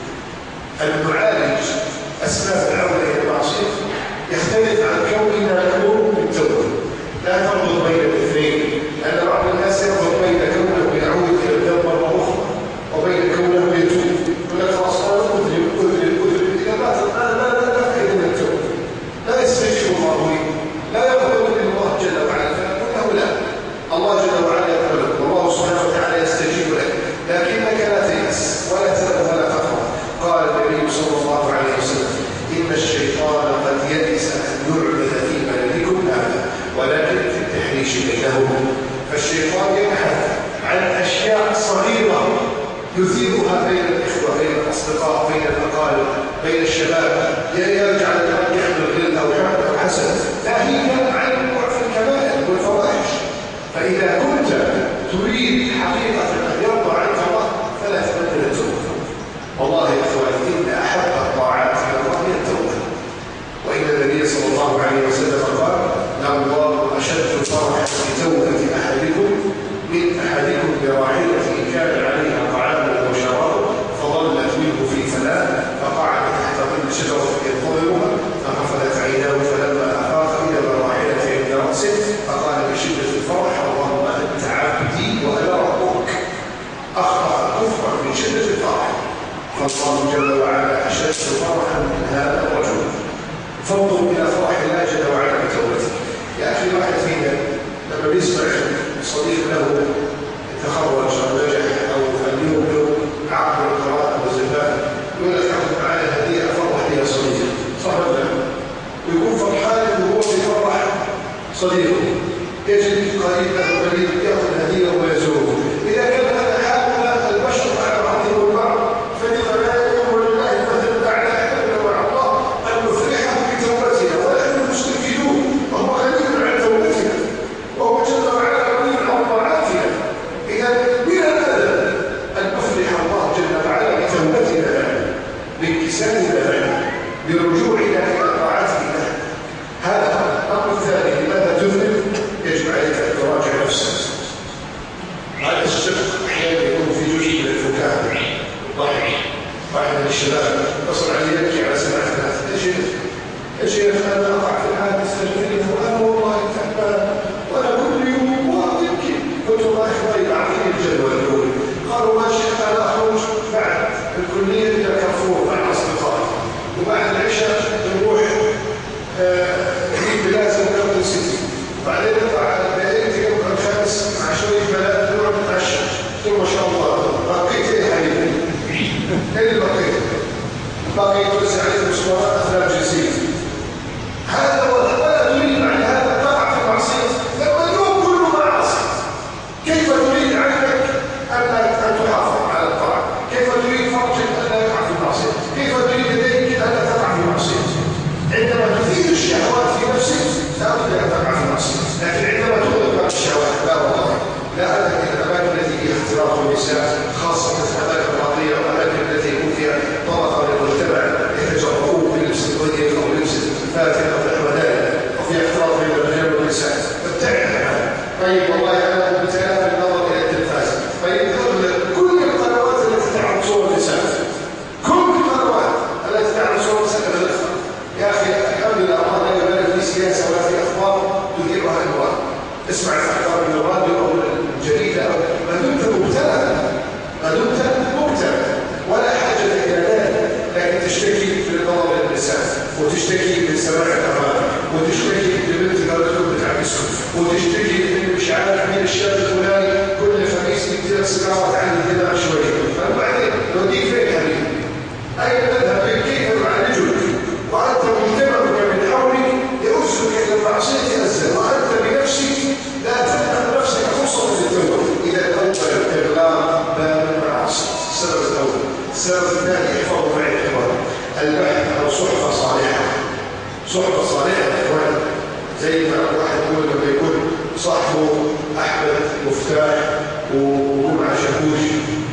أن نعالج أسباب العودة إلى المعصية يختلف عن كوننا نأمر بالتوبة. لا تربط بين الاثنين، لأن بعض الناس يربط بين كونه يعود إلى الذنب مرة أخرى وبين كونه يتوب. يقول لك: خلاص أنا أذنب إذا مات لا فائدة من التوبة، لا يستجيب الله لي، لا يقبل من الله جل وعلا. فنقول له: لا، الله جل وعلا يقبلك والله سبحانه وتعالى يستجيب لك، لكنك لا تيأس ولا تأمن ولا تخاف. قال النبي صلى الله عليه وسلم: إن الشيطان قد يئس أن يعبد لهم. فالشيطان يبحث عن أشياء صغيرة يثيرها بين الإخوة، بين الأصدقاء، بين الأقارب، بين الشباب، يجعل الأمر يحمل غل أو حقد أو حسد، ناهيك عن ضعف الكبائر والفواحش. فإذا كنت تريد حقيقة أن يرضى عنك الله فلا تبدل التوبة. والله يا إخواني إن أحب الطاعات إلى الله هي التوبة. وإن النبي صلى الله عليه وسلم قال: الله أشد فرحا بتوبة أحدكم من أحدكم براحلته كان عليها طعام وشراب فضلت منه في فلاة فقعد تحت ظل شجرة ينتظرها فغفلت عيناه فلما أفاق إلى براحلته عند رأسه فقال بشدة الفرح: اللهم أنت عبدي وأنا ربك. أخطأ كفرا من شدة الفرح. فالله جل وعلا أشد فرحا من هذا الرجل. فانظر إلى فرح الله جل وعلا بتوبته. يا أخي الواحد فينا لما بيسمع صديق له تخرج أو نجح أو اليوم له عقد القراءة والزكاة يقول لك أخذ معنا هدية أفرح بها صديقي، صح ولا لا؟ ويكون فرحان وهو بيفرح صديقه، يجد قريب له قريب يأخذ هدية ويزوره. إذا كان هذا حال البشر على بعضهم البعض فلذلك ولله المثل الأعلى أحبنا مع الله أن نفرحه بتوبتنا ونحن مستفيدون وهو غني عن توبتنا وهو جل وعلا غني عن طاعاتنا. إذا من الأدب أن نفرح الله جل وعلا بتوبتنا بانكسارنا برجوعنا إلى طاعتنا. هذا الأمر الثاني. لماذا تذنب؟ يجب عليك أن تراجع نفسك. هذا الشق أحيانا يكون في جزء من الفكاهة ضحك. واحد من الشباب اتصل علي يبكي على سماع الناس: يا شيخ أنا أقع في الحادث الجنين وأنا والله تعبان وأنا كل يوم واحد يبكي. قلت والله إخواني أعطيني الجدول الأول. قالوا يا شيخ أنا أخرج بعد الكلية إلى كارفور مع أصدقائي وبعد العشاء نروح نجيب بلازم كابتن سيتي وبعدين نطلع على البيت يوم الخامس مع شوية بنات نروح نتعشى. قلت ما شاء الله بقيت إيه يا حبيبي؟ إيه اللي بقيت؟ بقيت توزع عليهم أسبوعات أفلام جنسية. هذا ولا تريد بعد هذا تقع في المعصية لما اليوم كله معاصي. كيف تريد عنك أن تحافظ على الطاعة؟ كيف تريد فرجك أن لا يقع في المعصية؟ كيف تريد يديك أن لا تقع في المعصية؟ عندما تثير الشهوات في نفسك لا بد أن تقع في المعصية، لكن عندما تغلق عن الشهوات لا والله لا أذهب إلى الأماكن التي فيها اختلاط النساء، خاصة الأماكن الراقية والأماكن التي يكون فيها طبقة من المجتمع يتجرؤون بلبس الضيق أو لبس الفاتن أو نحو ذلك، وفيها اختلاط بين الرجال والنساء. فابتعد عنها. طيب والله أنا مبتلى بالنظر إلى التلفاز. طيب كل القنوات التي تعرض صور النساء، كل القنوات التي تعرض صور النساء تغلقها. يا أخي الحمد لله الله لا يبالغ في سياسة ولا في أخبار تثيرها الأنوار. اسمع الأخبار من الراديو أو الجريدة أو ما دمت مبتلى، ما دمت مبتلى ولا حاجة إلى ذلك، لكن تشتكي من النظر إلى النساء وتشتكي من سماع الأغاني وتشتكي من بنت قالت بتعكسهم وتشتكي من مش عارف مين الشاب الفلاني كل خميس يدير سيجارة عن الدماء شوية. فبعدين نوديك فين يا حبيبي؟ أين تذهب؟ كيف تعالجك؟ وأنت مجتمعك من حولك يؤسك إلى المعصية أزل، وأنت بنفسك لا تمنح نفسك فرصة للتوبة. إذا الأول إغلاق باب المعاصي. السبب الأول. السبب الثاني احفظوا معي يا إخوان البحث عن صحبة صالحة. صحبة صالحة يا إخوان زي ما واحد يقول لما يكون صاحبه أحمد مفتاح وجمعة شاكوش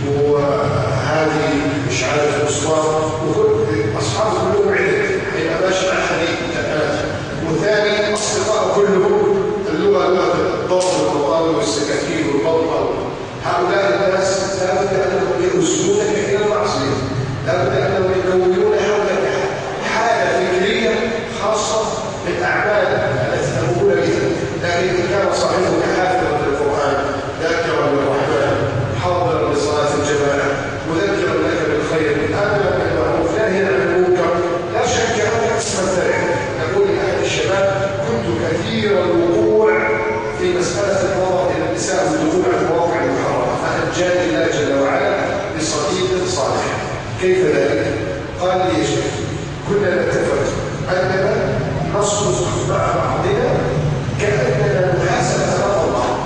وهذه مش عارف مصباح وكل أصحابه كلهم عدد هيبقى ماشي مع حديث متكلات. وثاني أصدقاء كلهم اللغة لغة الضرب والمطاوي والسكاكين والبلطة. هؤلاء الناس لابد أنهم يؤسونك إلى المعصية، لابد أنهم يكونون حولك حالة فكرية خاصة بالأعمال التي تقوم بها. لكن إن كان صاحبك حافظا للقرآن ذاكرا للرحمن حاضرا لصلاة الجماعة مذكرا لك بالخير آمنا بالمعروف ناهيا عن المنكر، لا شك أنك تستمتع. نقول لأحد الشباب: كنت كثير الوقوع في مسألة النظر إلى النساء والدخول على المواقع المحرمة، فأنجاني الله جل وعلا بصديق صالح. كيف ذلك؟ قال لي: يا شيخ كنا نتفق أننا نصدق مع بعضنا كأننا نحاسب أمام الله.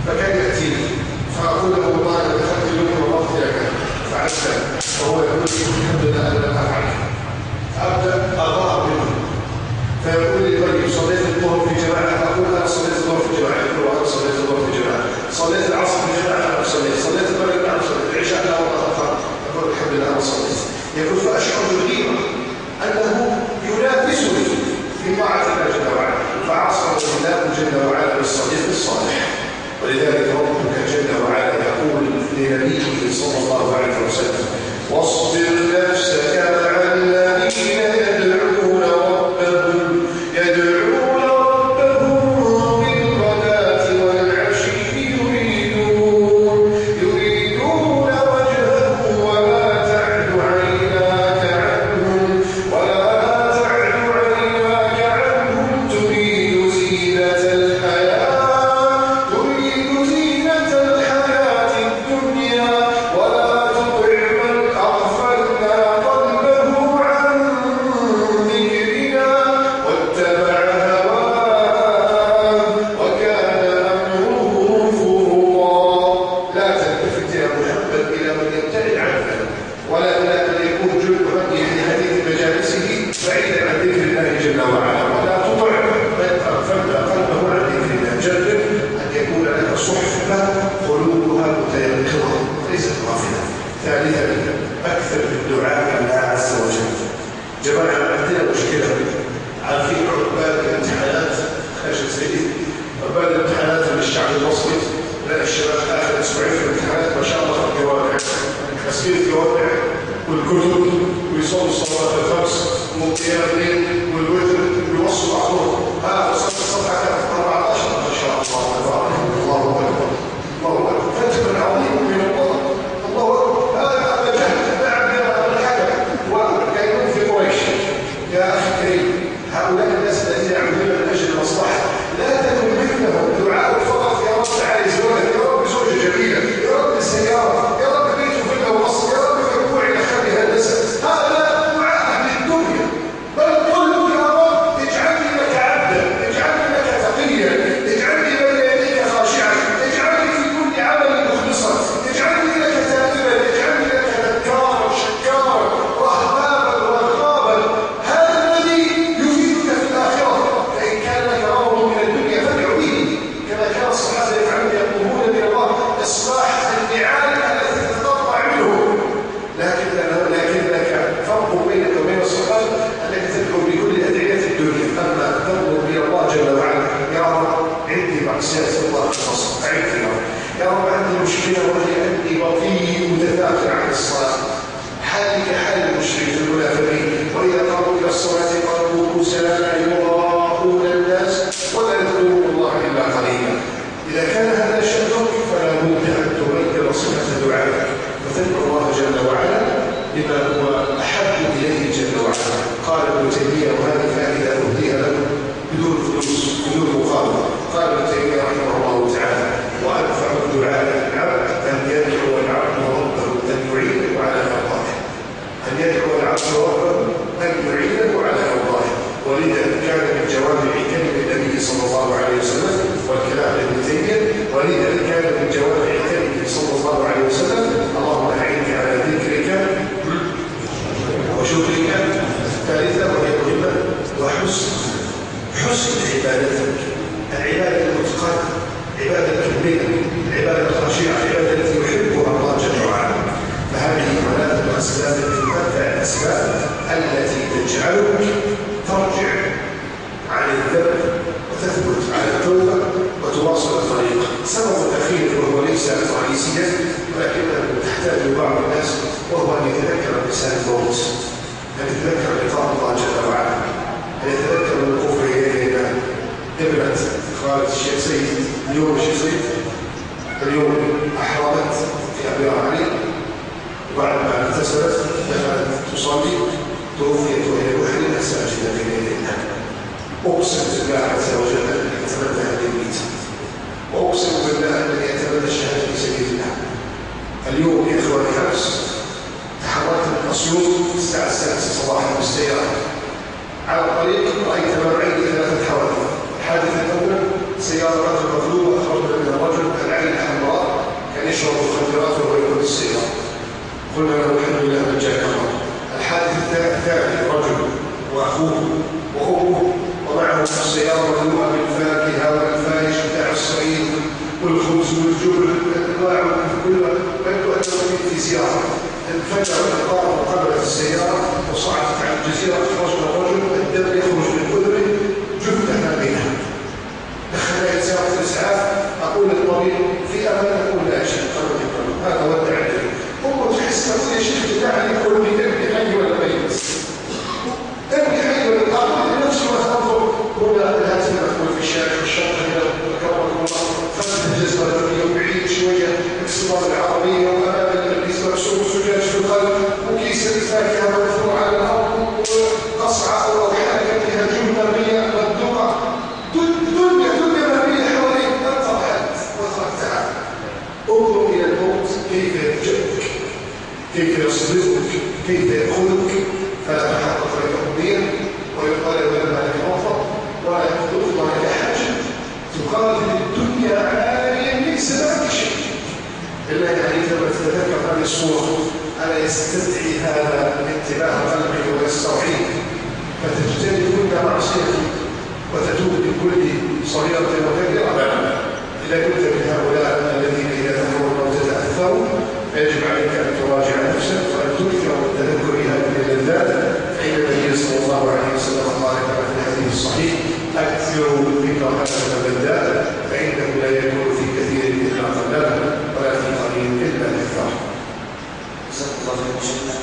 فكان يأتيني فأقول له والله أنا دخلت اليوم ووقت كذا فعلت، فهو يقول لي الحمد لله أنا لم أفعل، فأبدأ أضاء منه فيقول لي طيب صليت الظهر في جماعة؟ أقول أنا صليت الظهر في جماعة. يقول أنا صليت الظهر في جماعة. صليت العصر في جماعة؟ أنا صليت المغرب؟ أنا صليت العشاء؟ لا والله أخر. أقول الحمد لله أنا صليت. يقول فأشعر بالغيرة أنه ينافسني في طاعة الله جل وعلا، فعصر الله جل وعلا بالصديق الصالح. ولذلك ربك جل وعلا يقول لنبيه صلى الله عليه وسلم واصبر نفسك مع الذين يدعون ربهم بالغداة والعشي يريدون وجهه ولا تعد عيناك عنهم تريد زينة الحياة الدنيا ولا تطع من أغفلنا قلبه عن ذكرنا واتبع هواه وكان أمره فرطا. لا تلتفت يا محمد إلى من يبتعد عنك، ولا يكون جل هذه مجالسه بعيدا عن ذكر الله جل وعلا، ولا تطع من أغفلنا قلبه عن ذكرنا. جرب أن يكون لك صحبة قلوبها متيقظة ليست غافلة. ثالثا أكثر من الدعاء لله عز وجل. جماعة عندنا مشكلة، عارفين عقبال الامتحانات خاشن سيدي، عقبال الامتحانات من الشعب المصري، لا الشباب آخر أسبوعين في الامتحانات ما شاء الله خلق جوامع، مسكين جوامع والكتب ويصلوا الصلوات الخمس وقيام الليل والوتر ويوصوا بعضهم. وصلت الصفحة كانت 14 ما شاء الله تبارك الله أكبر الله أكبر. فتح عظيم من الله الله أكبر. هذا أبا جهل بعد الحكم وكانوا في قريش. يا أخي الكريم هؤلاء الناس الذين يعملون من أجل المصلحة لا تكن مثلهم. دعاء فقط يا رب عايز ولد، يا رب زوجة جميلة، يا رب سيارة، يا رب بيت فيلا وقصر، يا رب يربوع إلى خلي هندسة. هذا دعاء أهل الدنيا. بل قل يا رب اجعلني لك عبدا، اجعلني لك تقيا، اجعلني بين يديك خاشعا، اجعلني في كل عمل مخلصا، اجعلني لك تائبا، اجعلني لك ذكارا شكارا رهبابا رغابا. هذا الذي يفيدك في الآخرة. فإن كان لك أمر من الدنيا فادع به كما كان الصحابة يفعلون يطلبون من الله إصلاح النعال التي تتقطع منهم. لكن لك فرق بينك وبين الصحابة أنك تدعو بكل أدعية الدنيا، أما تطلب من الله جل وعلا يا رب عندي معصية الله الخاصة أعيني يا رب عندي مشكلة وهي أني بطيء متدافع عن الصلاة، حالي كحال المشركين المنافقين وإذا قاموا إلى الصلاة قاموا كسالى يراءون الناس ولا يذكرون الله إلا قليلا. إذا كان هذا شأنك فلا بد أن تغير صفة دعائك وتدعو الله جل وعلا بما هو أحب إليه جل وعلا. قال ابن تيمية وهذه فائدة أهديها لكم بدون فلوس بدون مقابل. قال ابن تيمية رحمه الله تعالى وأنفع الدعاء للعبد أن يدعو العبد ربه أن يعينه على أرضائه، أن يدعو العبد ربه أن يعينه على أرضائه. ولذا كان من جوامع كلم النبي صلى الله عليه وسلم والكلام ابن تيمية، ولذا كان من جوامع كلمه صلى الله عليه وسلم اللهم أعني على ذكرك وشكرك. ثالثا وهي مهمة وحسن عبادتك، العبادة المتقنة، عبادة كبيرة، عبادة خاشعة، عبادة التي يحبها الله جل وعلا. فهذه ثلاثة أسباب من أنفع الأسباب التي تجعلك ترجع عن الذنب وتثبت على التوبة وتواصل الطريق. سبب الأخير وهو ليس رئيسيا ولكنه تحتاج بعض الناس وهو أن يتذكر الإنسان الموت، أن يتذكر لقاء الله جل وعلا، أن يتذكر الوقوف بين يدي الله. ابنة خالد الشيخ سيد اليوم الشيخ سيد اليوم أحرمت في أبي علي، وبعد ما اغتسلت دخلت تصلي توفيت وهي وحدها ساجدة بين يدي الله. أقسم بالله عز وجل أن أتمنى هذه الميت، وأقسم بالله أنني أتمنى الشهادة في سبيل الله. اليوم يا إخواني أمس تحركت من أسيوط الساعة 6 صباحا بالسيارة. على الطريق رأيت مرعي 3 حوادث. الحادث الأول سيارة رجل مظلوم أخرج من الرجل السيارة مملوءة بالفاكهة والفايش بتاع الصعيد والخبز والجبن والأنواع كلها، ويبدو أنه في زيارة. فجأة القطار وقلبت السيارة وصعدت على الجزيرة، أخرجنا الرجل الدم يخرج من أذنه، جثة بينها. دخلنا سيارة الإسعاف، أقول للطبيب في أمل، أقول لا شيء، هذا هو التعديل. أمه تحس تقول يا شيخ تدعني كل ابني حي ولا ميت؟ ابني حي ولا أقول لنفسي وأنظر هنا الهاتف المقبول في الشارع والشرطة هنا أكرمكم الله، فتح الجزمة الدنيا وبعيد شوية اكسرات العربية وأمام التلبيس مكسور وسجاج في القلب وكيس الفاكهة مرفوع على الأرض وقصعة أو حاجة فيها جبنة مرمية مبدوعة، دنيا مرمية حواليك، أنت ضحكت وتركتها. انظر إلى الموت كيف يفجأك، كيف يصدقك، كيف يأخذك، فلا تحقق لك أمنية ويقال لنا لك أفضل ولا تطلع لك حاجة، تقابل الدنيا عاليا ليس لك شيء. إلا يعني لما تتذكر هذه الصورة ألا يستدعي هذا انتباه قلبك ويستوعبك فتجتنب كل معصية وتتوب بكل صغيرة وكبيرة. إذا كنت من هؤلاء الذين إذا ذكروا الموت تأثروا فيجب عليك أن تراجع نفسك وأن تكثر من تذكر هذه اللذات، فإن النبي صلى الله عليه وسلم قال كما في الحديث الصحيح: أكثروا ذكر هذه اللذات فإنه لا يكون في كثير إلا قليلا ولا في قليل إلا كثر. جزاك الله خير شيخنا.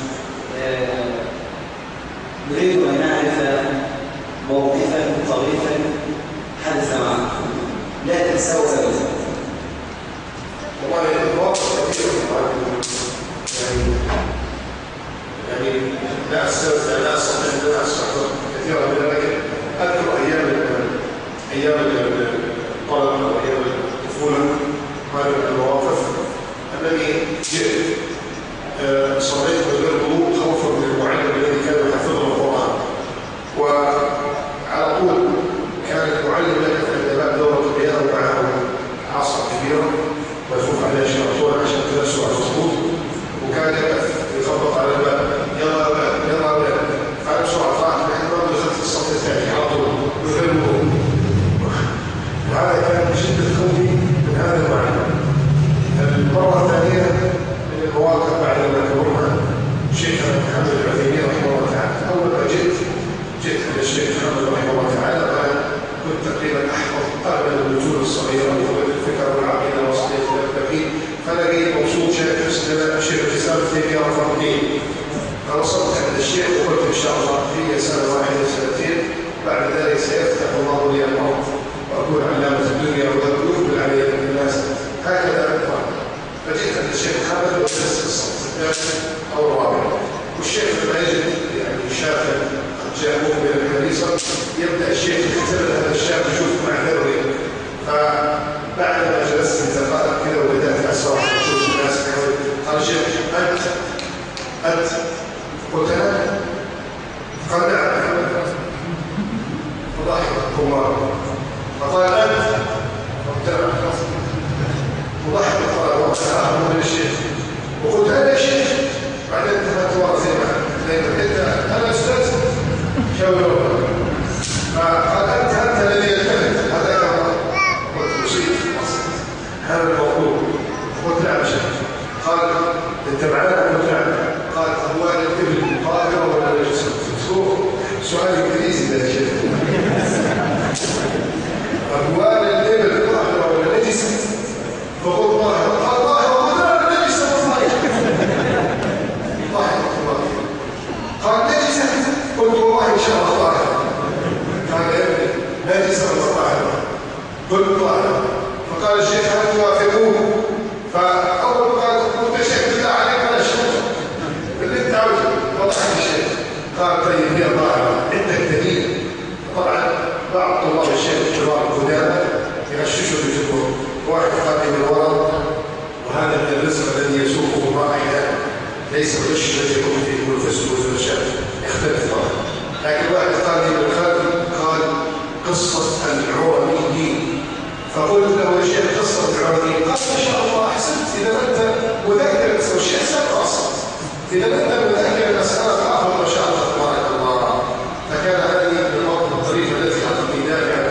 نريد أن نعرف موقفا طريفا حدث معكم لا تنسوا أبدا. والله المواقف كثيرة يعني لا أستطيع أن أستحضر كثيرا من لكن أذكر أيام الطلبة وأيام الطفولة هذه المواقف أنني جئت صليت بغير وضوء خوفا من المعلم الذي كان يحفظنا القرآن، وعلى طول كان المعلم يقف عند باب دورة المياه ومعه عصا كبيرة ويفوق عليها شرطون عشان تنسوا على الخطوط، وكان يقف يخبط على الباب: يلا أولاد يلا أولاد. فأنا بسرعة طلعت نحن ما دخلت في الصف الثاني على طول بغير وضوء. وهذا كان بشدة خوفي من هذا المعلم. المرة الثانية من المواقف بعد ما كبرنا شيخنا محمد العثيمين رحمه الله تعالى، أول ما جئت عند الشيخ محمد رحمه الله تعالى كنت تقريبا أحفظ أغلب المتون الصغيرة والفكر والعقيدة وصلية التوحيد، فلقيت موصول شيخ اسمه شيخ الإسلام تيمية رحمه الله. فوصلت عند الشيخ وقلت إن شاء الله في سنة واحدة سنتين بعد ذلك سيفتح الله لي الأرض وأكون علامة الدنيا ويقبل علي الناس، هكذا أقول. فجئت عند الشيخ محمد وجلست الصف الثالث أو الرابع، والشيخ لما يجد يعني شافا قد جاء مقبل الكنيسة يبدأ الشيخ يختبر هذا الشاب يشوف معذره. فبعد ما جلست انتقالت كذا وبدأت أسرع أشوف الناس قال الشيخ: أنت قلت أنا؟ قال: نعم. فضحك الله فقال: أنت؟ قلت: نعم. وضحك وقال: وأنا من الشيخ. وقلت: أنا الشيخ. بعدين انتهت ورزي أنا أستاذ شاوروا. فقال: أنت الذي يلتفت هذا كما قلت: مصيب هذا الموضوع. قلت: نعم شيخ. قال: أنت معنا؟ قلت: نعم. قال: أموال الإبل طاهرة ولا نجسة؟ سؤال إنجليزي ده يا شيخ. أموال الإبل طاهرة ولا نجسة؟ فقلت: طاهرة. قال: طاهرة ولا نجسة؟ طاهرة. قال: نجسة؟ قلت: والله إن شاء الله طاهرة. قال: يا ابني نجسة ولا طاهرة؟ قلت: طاهرة. فقال الشيخ: هل توافقون؟ فأول قال: قلت: يا شيخ بالله عليك أنا شيخ اللي أنت عاوزه. فضحك الشيخ. قال: طيب هي طاهرة عندك دليل؟ طبعا بعض طلاب الشيخ الكبار القدامى يغششوا بالجمهور، واحد قادم من الورق وهذا من الرزق الذي يسوقه الله أحيانا، ليس الغش الذي يكون فيه كل فسق والفساد، يختلف طبعا. لكن واحد قادم من الخارج قال: قصة العرانيين. فقلت له: يا شيخ قصة العرانيين؟ قال: ما شاء الله أحسنت، إذا أنت مذاكر الشيخ سبق أصلا، إذا أنت مذاكر المسألة الآخر ما شاء الله تبارك الله. فكان هذه من المواقف الطريفة التي أعطتني دافعا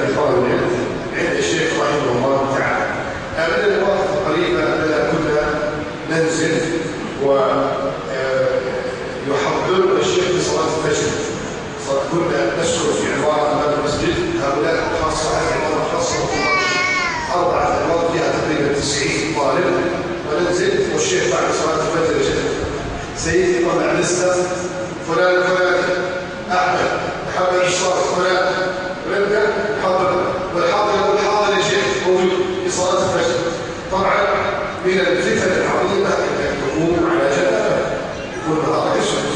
90 طالب وننزل والشيخ بعد صلاة الفجر يجد سيدي طلع لسه فلان الفلاني أحمد محمد الصالح فلان ونبدأ حاضر والحاضر يقول حاضر يا شيخ موجود في صلاة الفجر. طبعا من الفتن العظيمة أنك تقوم على جنابه يكون نهارك أسود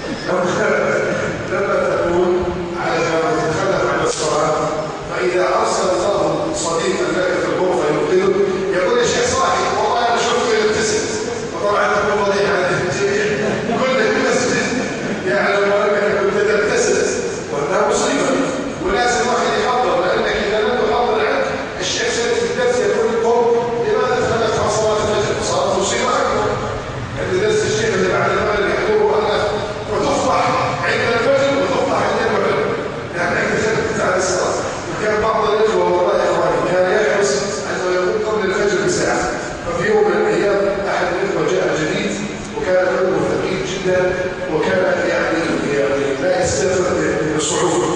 لما تكون على جنابه تتخلف عن الصلاة فإذا أرسل الله صديقا لك في الغرفة يبطله يقول يا شيخ صاحي والله أنا شفته يبتسم وطبعا تكون وضيع على الجميع كل المسجد يعلم أنك كنت تبتسم وأنها مصيبة ولازم واحد يحضر لأنك إذا لم تحضر عنك الشيخ سيد في الدرس يقول لكم لماذا تخلفت عن صلاة الفجر؟ صلاة مصيبة أكبر عند درس الشيخ اللي بعد المال يحضره أنك وتفضح عند الفجر وتفضح عند المغرب يعني أنك تخلفت عن الصلاة. وكان بعض الإخوة والله يا إخواني كان يحرص أنه يقوم قبل الفجر بساعة. ففي يوم من الأيام أحد الإخوة جاء جديد وكان علمه ثقيل جدا وكان يعني لا يستفد بصعوبة.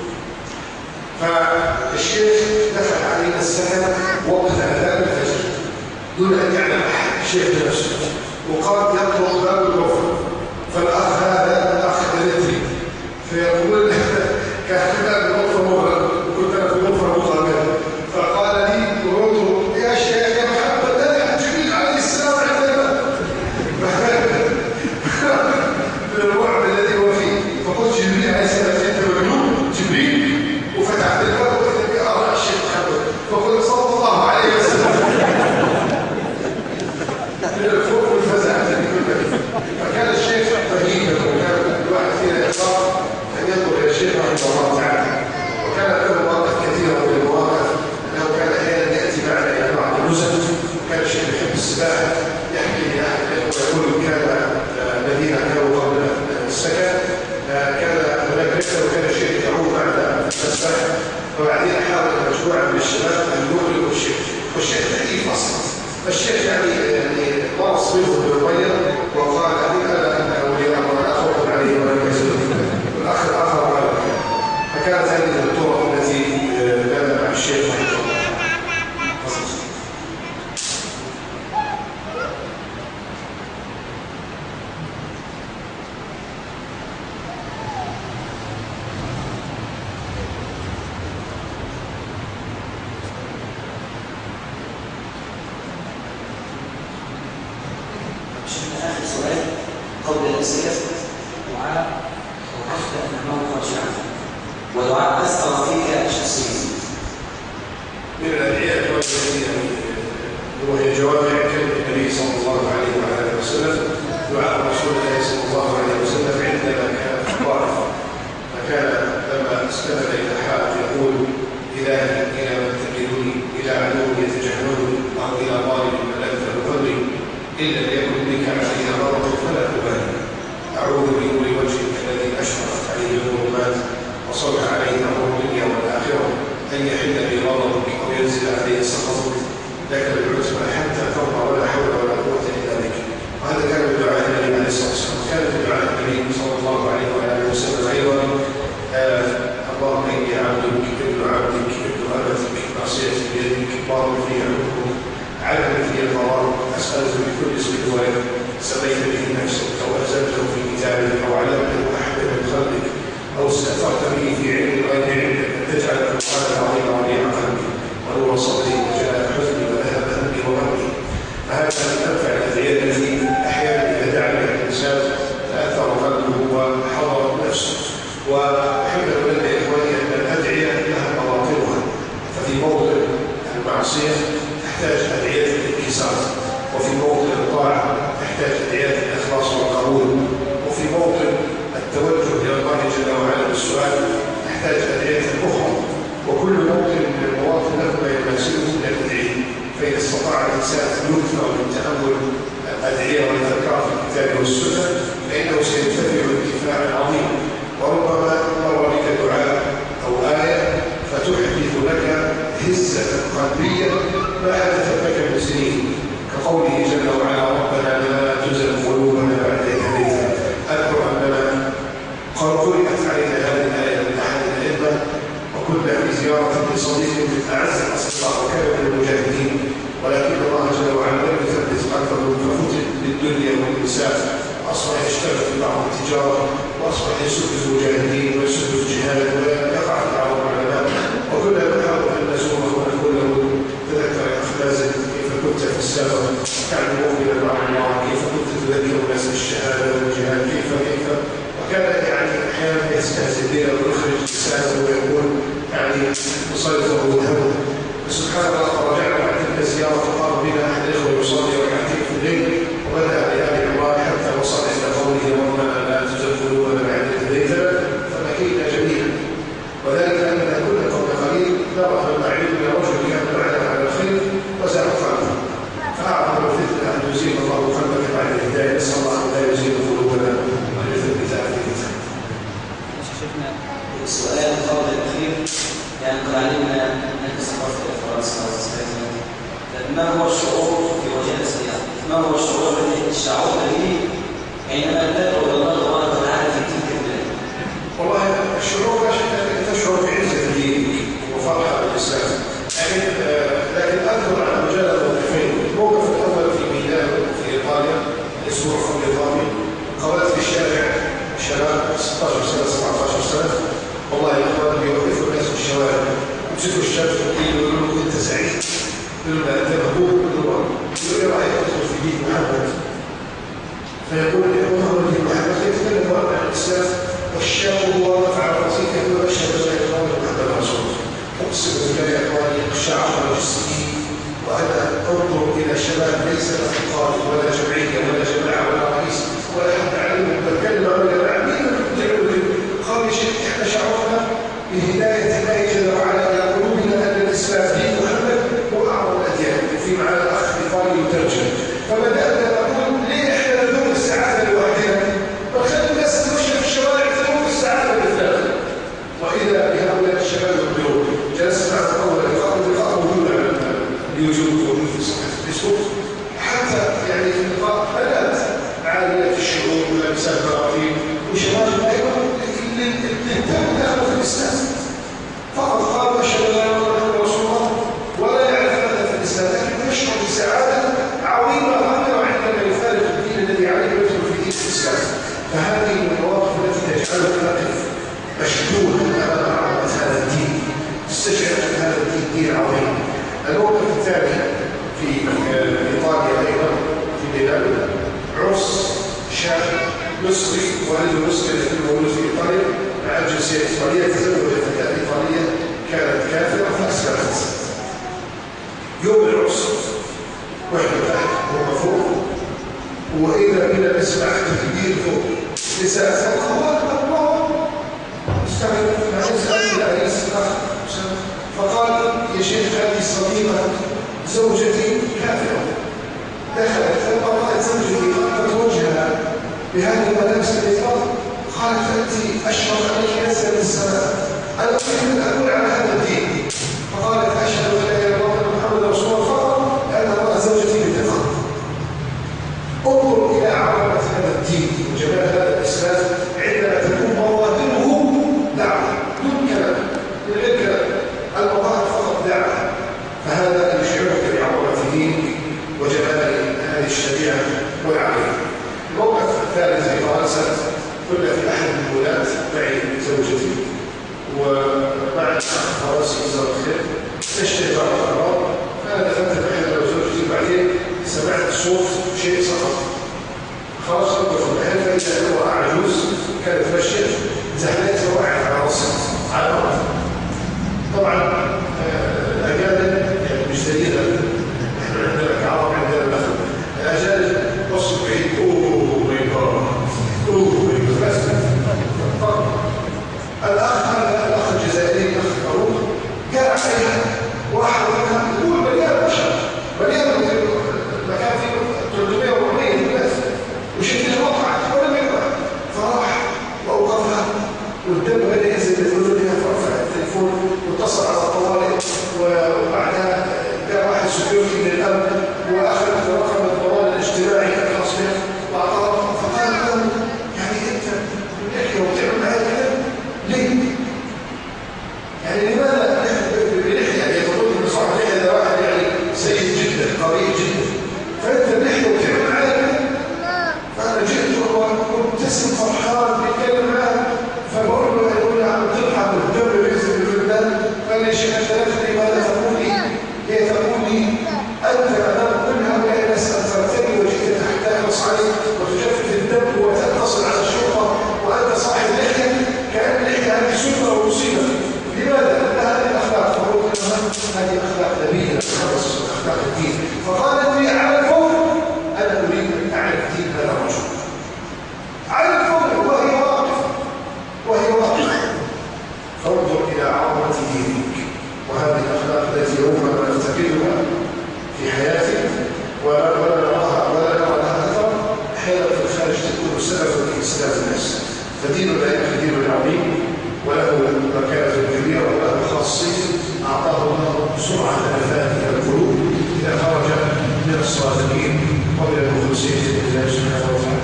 فالشيخ دخل علينا السنة وقت أذان الفجر دون أن يعلم أحد الشيخ بنفسه وقال يطلق باب الغرفة. فالأخ هذا الأخ دلتري فيقول كان باب الغرفة مغلق وكنت أنا في الغرفة مغلقة فقال لي قلت يا شيخ يا محمد أنا جبريل عليه السلام عندنا من الوعد الذي هو فيه. فقلت جبريل عليه السلام أنت مجنون جبريل وفتحت الباب وكتب لي أرى الشيخ محمد فقلت صلى الله عليه وسلم من الخوف والفزع الذي كنا فيه. فكان الشيخ فهيما وكان الواحد فينا إخطاء أن ينظر إلى الشيخ رحمه الله تعالى. وكان له مواقف كثيرة من المواقف أنه كان أحيانا يأتي معنا إلى بعض النزل. وكان الشيخ يحب السباحة يحكي لي أحد الإخوة يقول كان الذين كانوا قبل السكن كان هناك رحلة وكان الشيخ يعود معنا السباحة وبعدين حاول مجموعة من الشباب أن يغلقوا الشيخ والشيخ تأتي فصل. فالشيخ يعني ضرس منه بالمية وقال أنا أولي أمر أخوف عليه ولم يزل والأخ الآخر قال فكانت هذه الطرق التي لنا مع الشيخ رحمه الله. آخر سؤال قبل الأسئلة دعاء وقفت أمام خاشعا ودعاء أثر فيك شخصيا. من الأدعية وهي جوامع كلمة النبي صلى الله عليه وآله وسلم دعاء رسول الله صلى الله عليه وسلم عندما كان في الطائف فكان لما استند إلى حائط يقول إلهي إلى من تكلني إلى عدو يتجهلني أو إلى ظالم ملأت بقدري إلا ليكن بك علي غضب فلا أبالي أعوذ بنور وجهك الذي أشرقت عليه الظلمات وصلح عليه أمر الدنيا والآخرة أن يحل بي غضبك أو ينزل عليه سخطك لك العتبى حتى ترضى ولا حول ولا قوة إلا بك. وهذا كان من دعاء النبي عليه الصلاة والسلام. كان من دعاء النبي صلى الله عليه وآله وسلم أيضا اللهم إني عبدك ابن عبدك ابن أمتك معصيتي بيدك ضار في حكمك عدل في القرار أسألك بكل اسم هو لك سميت به نفسك أو أنزلته في كتابك أو علمته أحد من خلقك أو استأثرت به في علم الغيب عندك أن تجعل القرآن العظيم ربيع قلبي ونور صدري وجلاء حزني وذهب همي وغمي. فهذا من أنفع الأدعية التي أحيانا إذا دعا بها الإنسان تأثر قلبه وحضرت نفسه. وأحب أن أقول لإخواني أن الأدعية لها مواطنها. ففي موضع المعصية تحتاج أدعية الانكسار، وفي موطن الطاعة تحتاج أدعية الإخلاص والقبول، وفي موطن التوجه إلى الله جل وعلا بالسؤال تحتاج أدعية الأخرى. وكل موطن من المواطن له ما يناسبه من الأدعية. فإذا استطاع الإنسان أن يكثر من تأمل الأدعية والأذكار في الكتاب والسنة فإنه سينتفع انتفاعا عظيما. وربما مر بك دعاء أو آية فتحدث لك هزة قلبية ما حدثت لك من سنين كقوله جل وعلا ربنا لا تزغ قلوبنا بعد إذ هديتنا. أذكر أننا قرأت علينا هذه الآية من أحد الأئمة وكنا في زيارة لصديق من أعز الأصدقاء وكان من المجاهدين ولكن الله جل وعلا لم يثبت قلبه ففتن للدنيا والنساء، أصبح يشتغل في بعض التجارة، وأصبح يسب المجاهدين ويسب الجهاد ويقع في بعض العلماء. وكنا نحاول أن نزوره ونقول له تذكر يا أخ مازن كيف كنت في السابق يعني مؤمنا مع الله، كيف كنت تذكر الناس بالشهادة والجهاد، كيف وكان يعني أحيانا يستهزئ بنا ويخرج لسانه ويقول يعني مسيطر ويهمه. فسبحان الله فرجعنا بعد تلك الزيارة فقام بنا أحد الإخوة يصلي ركعتين في الليل وبدأ بآل عمران حتى وصل إلى قوله ربنا لا تزغ قلوبنا بعد إذ هديتنا فبكينا جميعا. وذلك أننا كنا قبل قليل نرى من أعيننا رجل كان معنا على الخير وزعم قلبه، فأعظم الفتنة أن يزيل الله قلبك بعد الهداية. نسأل الله أن لا يزيل قلوبنا ويثبت بذلك. شفنا السؤال الفاضل الأخير، يعني قد علمنا أنك سافرت إلى فرنسا وإسبانيا، ما هو الشعور في وجه السياحة؟ ما هو الشعور الذي شعرت به حينما تدعو إلى الله تبارك وتعالى في تلك البلاد؟ والله الشعور لا شك أنك تشعر بعزة دينك وفرحة بالإسلام، لكن أذكر على مجال موقفين. الموقف الأول في ميلان في إيطاليا الأسبوع قبل الماضي، قابلت في الشارع شباب 16 سنة 17 سنة، والله يا اخوان بيوقفوا الناس في الشوارع يمسكوا الشاب يقولوا له انت سعيد؟ يقولوا له انت مهبوب؟ يقولوا له ايه رايك تدخل في دين محمد؟ فيقول محمد بن محمد يتكلم عن الاسلام والشاب هو رفع راسه يقول اشهد ان لا اله الا الله محمد رسول الله. اقسم بالله يا اخواني الشعب جسدي وانا انظر الى شباب ليس له قائد ولا جمعيه ولا جماعه ولا رئيس ولا حتى علم بتكلم عن الجماعه مين قال يا شيخ احنا شعرنا بهدايه الله جل وعلا الى قلوبنا ان الاسلام دين محمد هو اعظم الاديان. في معنا الاخ ايطالي يترجم، فبدانا نقول ليه احنا نذوق السعاده لوحدنا؟ فخلي الناس تمشي في الشوارع تذوق السعاده بالذات. واذا بهؤلاء الشباب يخبرون جلسنا معهم اول لقاء موجود على اليوتيوب وموجود في صفحه الفيسبوك، حتى يعني في اللقاء بدات عاليه الشعور ولابسات براطيل وشباب ايضا للتابع في الإسلام فقط قالوا أشهد أن لا إله إلا الله رسول الله ولا يعرف ماذا في الإسلام، لكن يشعر بسعادة عظيمة غامرة عندما يفارق الدين الذي عليه ويدخل في دين الإسلام. فهذه المواقف التي تجعلك تقف مشدود أمام عظمة هذا الدين، تستشعر أن هذا الدين دين عظيم. الموقف الثاني في إيطاليا أيضا في ميلان، عرس شاب مصري والده مصري لكنه مولود في ايطاليا مع الجنسيه الايطاليه، تزوج فتاه ايطاليه كانت كافره فاسلمت. يوم العرس واحنا تحت وهم فوق، واذا بنا نسمع تكبير فوق نساء الله الله استغرب مع نسال العريس فقال يا شيخ هذه الصديقه زوجتي كافره دخلت فلما رأت زوجتي غطت وجهها بهذه الملابس الإطلاق قالت أنت أشرف عليك نزل من السماء، أنا أريد أن أكون على هذا الدين. فقالت أشهد أن لا إله إلا الله محمد رسول الله فقط لأن رأى زوجتي بتقى. انظر إلى عظمة هذا الدين وجمال هذا الإسلام عندما تكون مواطنه دعوة دون كلام من غير كلام، المظاهر فقط دعوة. فهذا يشعرك بعظمة دينك وجمال هذه الشريعة والعقيدة. الموقف الثالث في فرنسا كنا في احد المولات معي زوجتي ومع الاخ فرنسي جزاه الله خير نشتري بعض الاغراض، فانا دخلت المحل انا وزوجتي وبعدين سمعت صوت شيء سقط. خلاص كنت في المحل فاذا امراه عجوز كانت ماشيه زحلت وقعت على راسها على الارض. طبعا الاجانب يعني مش زينا احنا عندنا كعرب عندنا مثلا الاجانب بصوا بعيد اوه ماي جاد اوه ماي جاد. الاخ الجزائري الاخ فاروق قال عليها واحد منها يقول مليان بشر مليان مكان فيه قال لي شيخ أنت لا تدري ماذا تقول لي؟ هي تقول لي أنت أمام كل هؤلاء الناس أنكرتني وجئت تحتاس علي وتجفف الدم وتتصل على الشرطة وأنت صاحب لحية كأن اللحية هذه سلطة ومصيبة. لماذا؟ لأن هذه الأخلاق فقلت لها هذه أخلاق نبينا أخلاق الدين. فقالت لي على الفور أنا أريد أن أعرف دين هذا الرجل على الفور وهي واقفة فانظر إلى عظمة دينك وهذه الأخلاق التي ربما نفتقدها في حياتك ولا نراها ولا نرى لها أثر أحيانا في الخارج تكون سببا في إسلام الناس. فديننا دين عظيم وله مكانة كبيرة وله خاصية أعطاه الله سرعة نفاذ القلوب إذا خرج من الصادقين ومن المخلصين لله سبحانه وتعالى.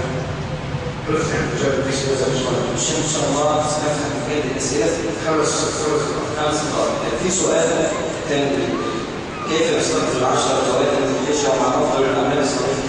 نفتح مجال بسم الله الرحمن الشيخ إن شاء الله سنفتح مجال الأسئلة خمس نقاط. في سؤال كان كيف نستقبل العشر الأوائل من الحجة مع أفضل الأعمال الصالحة؟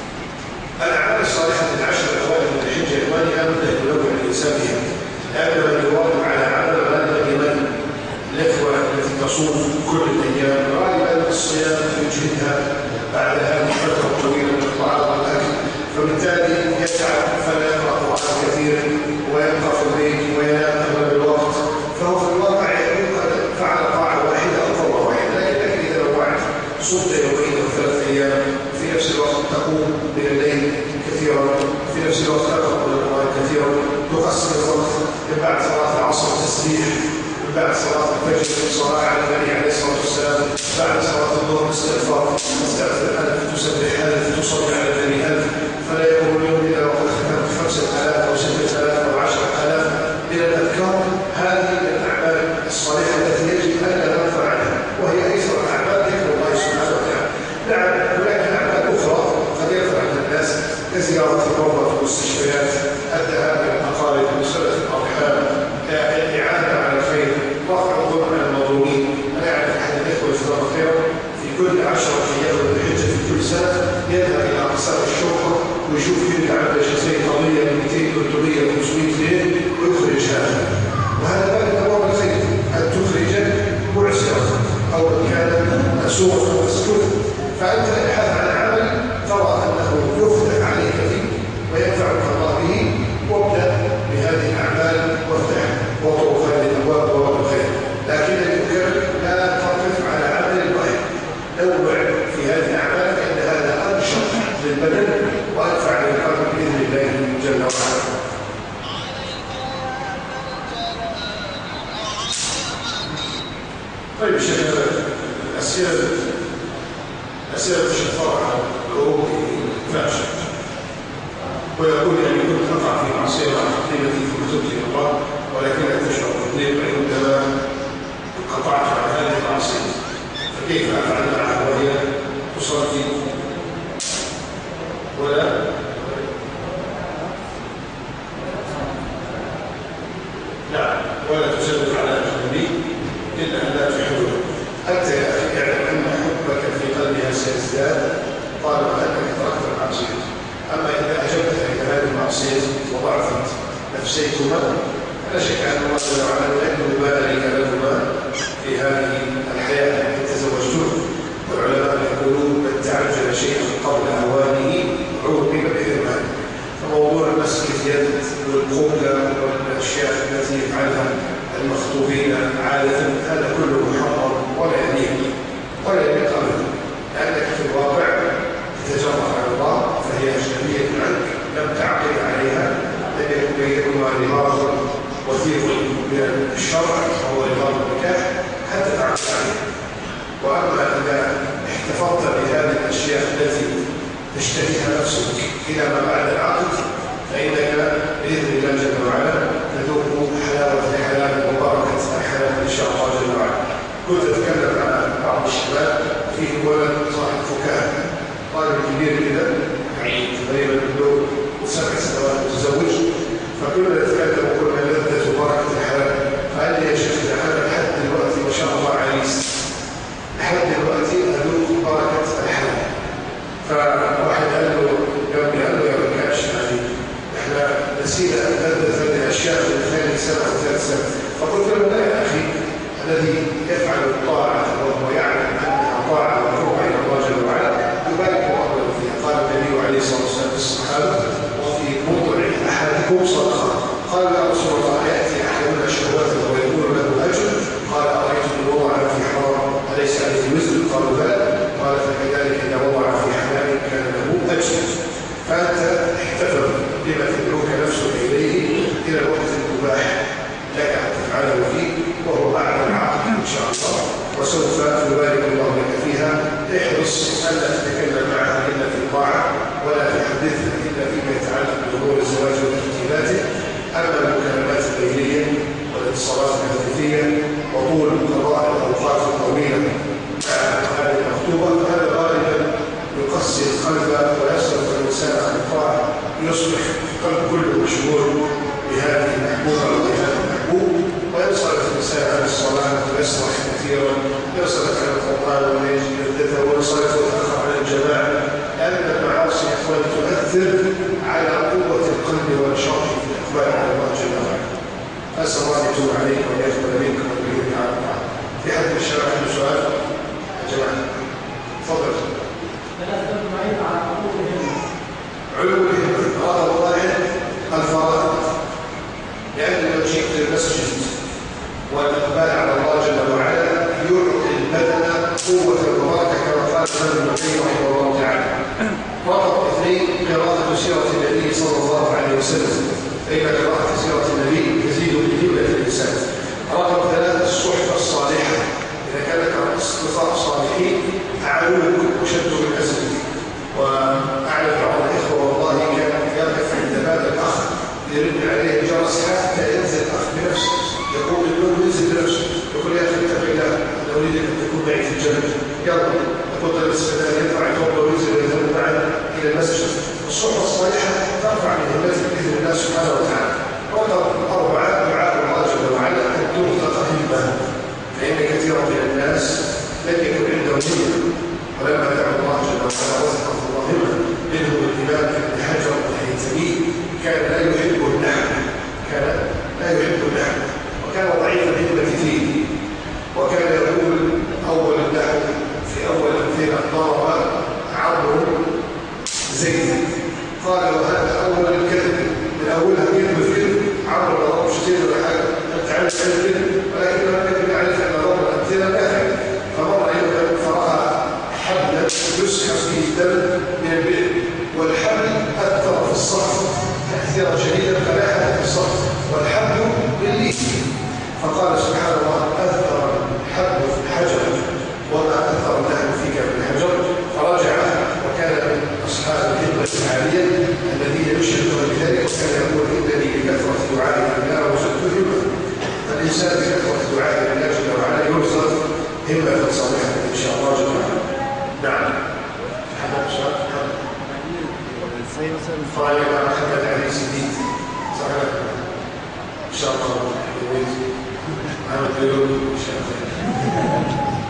الأعمال الصالحة من العشر الأوائل من الحجة إخواني أبدا ينوع الإنسان بها. لأن من يواظب على عمل غالبا لمن الإخوة التي تصوم كل الأيام غالبا الصيام يجهدها بعد هذه الفترة الطويلة من الطعام والأكل، فبالتالي يتعب فلا يقرأ قرآن كثيرا ويبقى في البيت وينام أغلب الوقت، فهو في الواقع يكون قد فعل طاعة واحدة أو قوة واحدة. لكن إذا نوعت صمت يومين أو 3 أيام في نفس الوقت تقوم من الليل كثيرا، في نفس الوقت تقرأ القرآن كثيرا، تقسم الوقت من بعد صلاة العصر تسبيح، من بعد صلاة الفجر صلاة على النبي عليه الصلاة والسلام، بعد صلاة الظهر استغفار، تستغفر 1000 تسبح 1000 تصلي على النبي 1000، فلا يكون اليوم إلا وقد ختمت 5000 أو 6000 أو 10000 من الأذكار. هذه من الأعمال الصالحة التي يجب أن لا نغفل عنها وهي أيسر الأعمال ذكر الله سبحانه وتعالى. نعم هناك أعمال أخرى قد يغفل عنها الناس كزيارة المرضى في المستشفيات، الذهاب إلى الأقارب وصلة الأرحام، الإعانة على الخير، رفع الظلم عن المظلومين. أنا أعرف أحد الإخوة جزاه خيرا في كل 10 أيام من الحجة في كل سنة يذهب إلى أقسام الشرطة ويشوف يرجع على زي قضية 200 300 500 جنيه ويخرج هذا، وهذا باب من أبواب الخير أن تخرج معسرا أو إن كان مسوقا مسكوتا. فأنت ابحث عن عمل ترى أنه يفتح عليك فيه وينفعك الله به وابدأ بهذه الأعمال وافتح وطرق هذه الأبواب وابواب الخير. لكن الذكر لا تقف على عمل واحد، نوع في هذه الأعمال فإن هذا أنشط للبدن وأنفع للقلب بإذن الله جل وعلا. طيب الشيخ أسئلة الشفاء على الأوروبي فاشل ويقول يعني كنت أقع في معصية قيمتي في كتبتي الله ولكن أكتشف الضيق عندما قطعت عن هذه المعصية، فكيف أفعل معها وهي تصلي ولا تسلط على أجنبي إلا أن لا تحبه. أنت يا أخي اعلم أن حبك في قلبها سيزداد طالما أنك تركت المعصية. أما إذا أجبت إلى هذه المعصية وضعفت نفسيكما فلا شك أن الله جل وعلا يكتب ذلك لكما في هذه الحياة التي تزوجتم. والعلماء يقولون من تعجل شيئا قبل أوانه عوقب بحرمانه. فموضوع مسك اليد والقبلة والأشياء التي يفعلها المخطوبين عادة هذا كله محرم ولا يليق أبدا، لأنك في الواقع تتجرأ على الله فهي أجنبية عنك لم تعقد عليها، لم يكن بينهما رباط وثيق من الشرع وهو رباط النكاح حتى تعقد عليها. وأما إذا احتفظت بهذه الأشياء التي تشتهيها نفسك إلى ما بعد العقد فإنك بإذن الله جل وعلا تذوق حلاوة الحلال وبركة الحلال إن شاء الله جل وعلا. كنت أتكلم عن بعض الشباب فيه ولد صاحب فكاهة طالب كبير كده تقريبا له 7 سنوات متزوج، فكنا نتكلم وكنا لذة وبركة الحلال. فقال لي يا شيخ أنا لحد دلوقتي ما شاء الله عريس، لحد دلوقتي أذوق بركة الحلال. فواحد قال له يا بنكاش يعني احنا الذي يفعل الطاعة وهو يعلم أنها طاعة وقرب إلى الله جل وعلا يبارك الله له فيها. قال النبي عليه الصلاة والسلام للصحابة: وفي موضع أحدكم صدقة. قال: يا رسول الله يأتي أحدنا شهواته ويكون له أجر؟ قال: أرأيتم إن وضع في حرام أليس عليه وزر؟ قالوا: بلى. قال: فكذلك إذا وضع في حلال كان له أجر. فأنت احتفظ بما تدعوك نفسك إليه إلى الوقت المباح لك أن تفعله فيه، وهو بعد العقد إن شاء الله، وسوف يبارك الله لك فيها. احرص ألا تتكلم معها إلا في الطاعة، ولا تحدثها إلا فيما يتعلق بأمور الزواج وترتيباته. أما المكالمات الليلية والاتصالات الهاتفية وطول قضاء الأوقات الطويلة مع هذه المخطوبة، هذا غالبا يقسي القلب ويصرف الإنسان عن الطاعة، يصبح القلب كله مشغول بهذه المحبوبة وبهذا المحبوب، وينصرف الإنسان عن الصلاة ويسرح كثيرا، يصرف عن القرآن ويجي يردده وينصرف ويتأخر عن الجماعة، لأن المعاصي أخوان تؤثر على قوة القلب ونشاطه في الإقبال على الله جل وعلا. أسأل الله أن يتوب عليكم وأن يقبل منكم ويهدي على الطاعة. في حد من الشباب عنده سؤال؟ يا جماعة تفضل. علو الهمة هذا الظاهر الفرائض، لأن لو جئت المسجد والإقبال على الله جل وعلا يعطي البدن قوة الوراثة كما قال ابن القيم رحمه الله تعالى. رقم 2 قراءة سيرة النبي صلى الله عليه وسلم، فإن قراءة سيرة النبي تزيد من همة الإنسان. رقم 3 الصحبة الصالحة، إذا كان لك أصدقاء صالحين أعانوك وشدوا من أزمك. وأعلم بعض الإخوة والله كان يقف عند باب الأخ يرن عليه الجرس حتى ينزل الأخ بنفسه، يقول له ينزل بنفسه، يقول: يا أخي اتق الله، أنا أريد أن تكون معي في الجنة، يلا يقول درس فلان، يرفع ثوبه وينزل ويذهب معنا إلى المسجد. الصحبة الصالحة ترفع من همتك بإذن الله سبحانه وتعالى. رقم 4 دعاء الله جل وعلا أن ترزق همة، فإن كثيرا من الناس لم يكن عندهم همة، ولما دعا الله جل وعلا رزقه الله همة. منهم الإمام ابن حجر الهيثمي كان لا يحب اللحم، وكان ضعيف الهمة فيه، وكان يقول: أول اللحم في أول 200 ضرب عمرو زيد. قال: وهذا أول الكذب، من أولها كذب في كذب، عمرو ما ضربش زيد ولا حاجة، أنت عارف عن الكذب، ولكن لم يكن يعرف أن ضرب الأمثلة كافر. فمر يوما فرأى حبلا يسحب فيه الدم من البئر، والحبل أثر في الصخر تأثيرا شديدا فلاح في الصخر، والحبل بالليل. فقال: سبحان الله، أثر الحبل في الحجر وما أثر اللحم فيك بالحجر. فرجع، وكان من أصحاب الهمة العالية الذين يشهدون بذلك، وكان يقول: إنني بكثرة دعائي لله وجدت همة. فالإنسان بكثرة دعائي لله جل وعلا يرزق همة صالحة إن شاء الله جل وعلا. نعم. فايق محمد علي سديد صحيح ان شاء الله محمد بيقول ان شاء الله.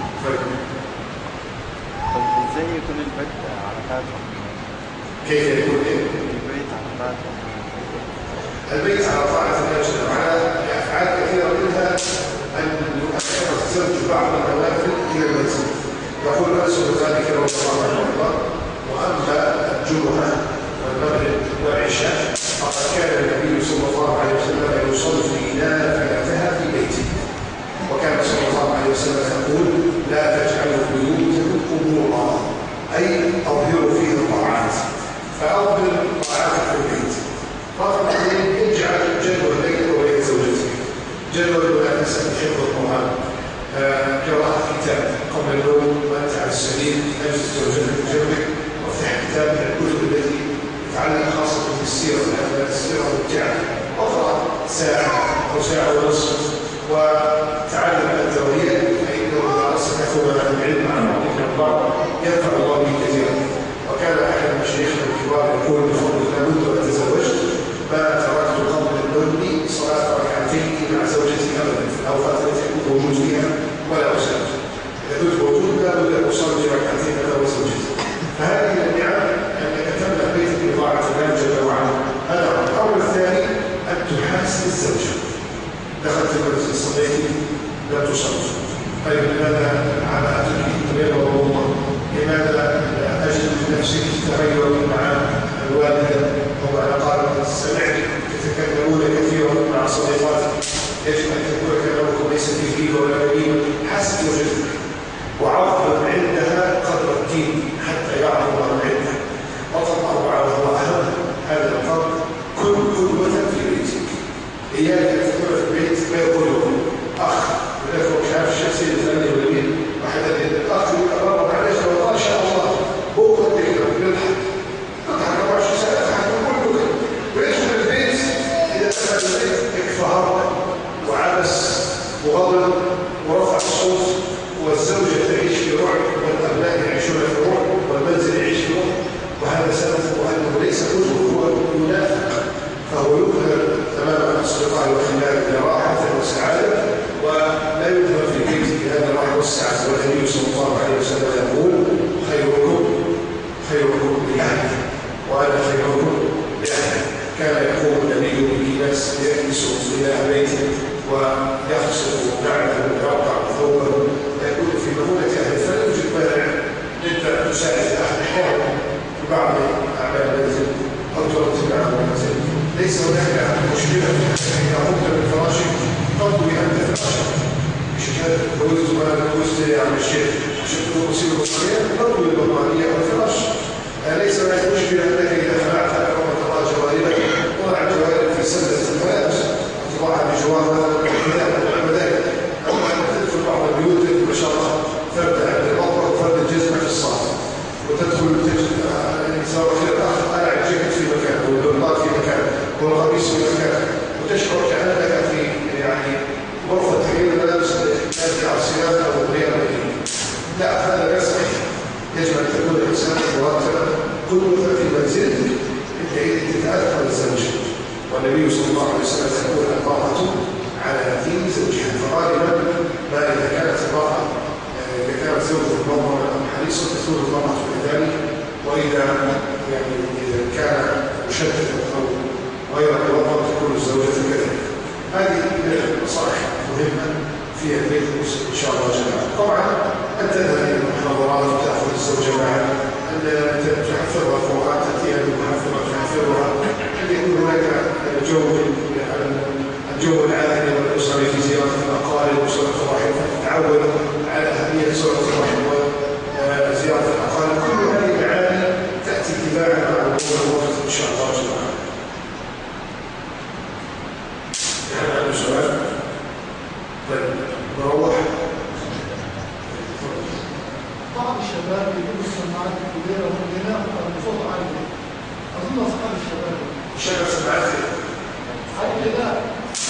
ازاي يكون البيت عرفاتهم؟ كيف يكون البيت عرفاتهم؟ البيت على طاعة الله جل وعلا أفعال كثيرة منها أن يؤخر الزوج بعض النوافل إلى المنزل. يقول أنس بن مالك رضي الله عنه: وأما الجمعة والمغرب والعشاء فقد كان النبي صلى الله عليه وسلم يصلي نافلتها في بيته، وكان صلى الله عليه وسلم يقول: لا تجعلوا بيوتكم قبورا، أي أظهروا فيه الطاعات، فأظهر الطاعات في البيت. رقم 2 يجعل جدول ليلك وليلة زوجتك، جدول منافسة حفظ القرآن، قراءة كتاب قبل النوم وأنت على السرير، أجلس زوجتك بجنبك وافتح كتاب من الكتب التي تتعلق خاصة بالسيرة، لأن السيرة ممتعة، اقرأ ساعة أو ساعة ونصف وتعلم التوحيد، فإنه إذا أصبحوا العلم عن بعضك البعض ينفع الله به كثيرا. وكان أحد مشايخنا الكبار يقول: بفضل لابد أن تزوجت ما تركت قبل النوم صلاة ركعتين مع زوجتي أبدا في الأوقات التي أكون موجود فيها ولا أسافر. إذا كنت موجود لابد أن أصلي ركعتين أنا وزوجتي. فهذه النعم أنك تملأ بيتك بطاعة الله جل وعلا. هذا الأمر الثاني أن تحاسب الزوجة. دخلت المنزل صليتي لا تصلي، طيب لماذا عبأتك غير والله؟ لماذا أجد في نفسك تغير مع الوالدة؟ أو على قال سمعت تتكلمون كثيرا مع صديقاتك، يجب أن تكون كلامكم ليس في جيل ولا قديم حسب وجهك، وعظم عندها قدر الدين حتى يعظم عندها. رقم 4 وهو أهم هذا الفرق: كن قدوة في بيتك. إياك أن تكون في البيت ما يقول أخ ولكن شاف الشخصية الثانية والمين واحد الأخ يقرر عليك وقال إن شاء الله بكرة تقدر يضحك 24 ساعة تضحك كله ويدخل البيت. إذا دخل البيت يكفر وعبس وغضب ورفع الصوت، والزوجة تعيش في رعب والأبناء يعيشون في رعب والمنزل يعيش في رعب، وهذا سبب أنه ليس قدوة، هو منافق، فهو يظهر تمام أصدقائه وخلاله براحة وسعادة ولا يظهر في بيته بهذا الراحة والسعادة. والنبي صلى الله عليه وسلم يقول: خيركم لأهله وأنا خيركم لأهله. كان يقوم النبي بكناس يكنس إلى بيته ويغسل نعله ويرقع ثوبه ويكون في مهولة أهله، فلا يوجد مانع أنت تساعد أحد حول في بعض أعمال المنزل أو ترتب معه المنزل. ليس هناك مشكلة في إذا قمت بالفراشك تطوي أنت فراشك، مش كده تجوزت ولا تجوزت يا عم الشيخ عشان تكون مصيبة مصرية تطوي البطانية أو الفراش. ليس هناك مشكلة أنك إذا خلعت أمام الله جواربك وضع جوارب في سلة الملابس وتضعها بجوار ونحو ذلك. أما أن تدخل بعض البيوت ما شاء الله فرد عند المطبخ وفرد الجزمة في الصالة وتدخل تجد الإنسان الآخر قلع الجاكيت في مكان والبنطال في مكان والقميص في مكان، وتشعر كأنك في يعني غرفة تغيير الملابس التي على الصيانة أو غير ذلك. لا، هذا لا صحيح. يجب أن تكون الإنسان مرتبا قدوة في منزلك حيث تتأثر الزوج. والنبي صلى الله عليه وسلم يقول: المرأة على دين زوجها. فغالبا ما إذا كانت المرأة إذا كانت زوجها مضمرة أو حريصة تكون المرأة كذلك، وإذا يعني إذا كان مشددا أو غير مضمر تكون الزوجة كذلك. هذه من النصائح مهمة في البيت المسلم إن شاء الله جل وعلا. طبعا أن تذهب إلى المحاضرات وتأخذ الزوجة معك، أن تحفظها القرآن، تأتيها بالمحفظة تحفظها، أن يكون هناك الجو العائلي والأسري في زيارة الأقارب وصلة الرحم، فتتعود على أهمية صلة الرحم وزيارة الأقارب. كل هذه المعاني تأتي تباعا مع مرور الوقت إن شاء الله جل وعلا. يعني عنده سؤال؟ طيب نروح. بعض الشباب يجيبوا السماعات الكبيرة والغناء والصوت عالي، أظن أصحاب الشباب شغل سماعات الغناء.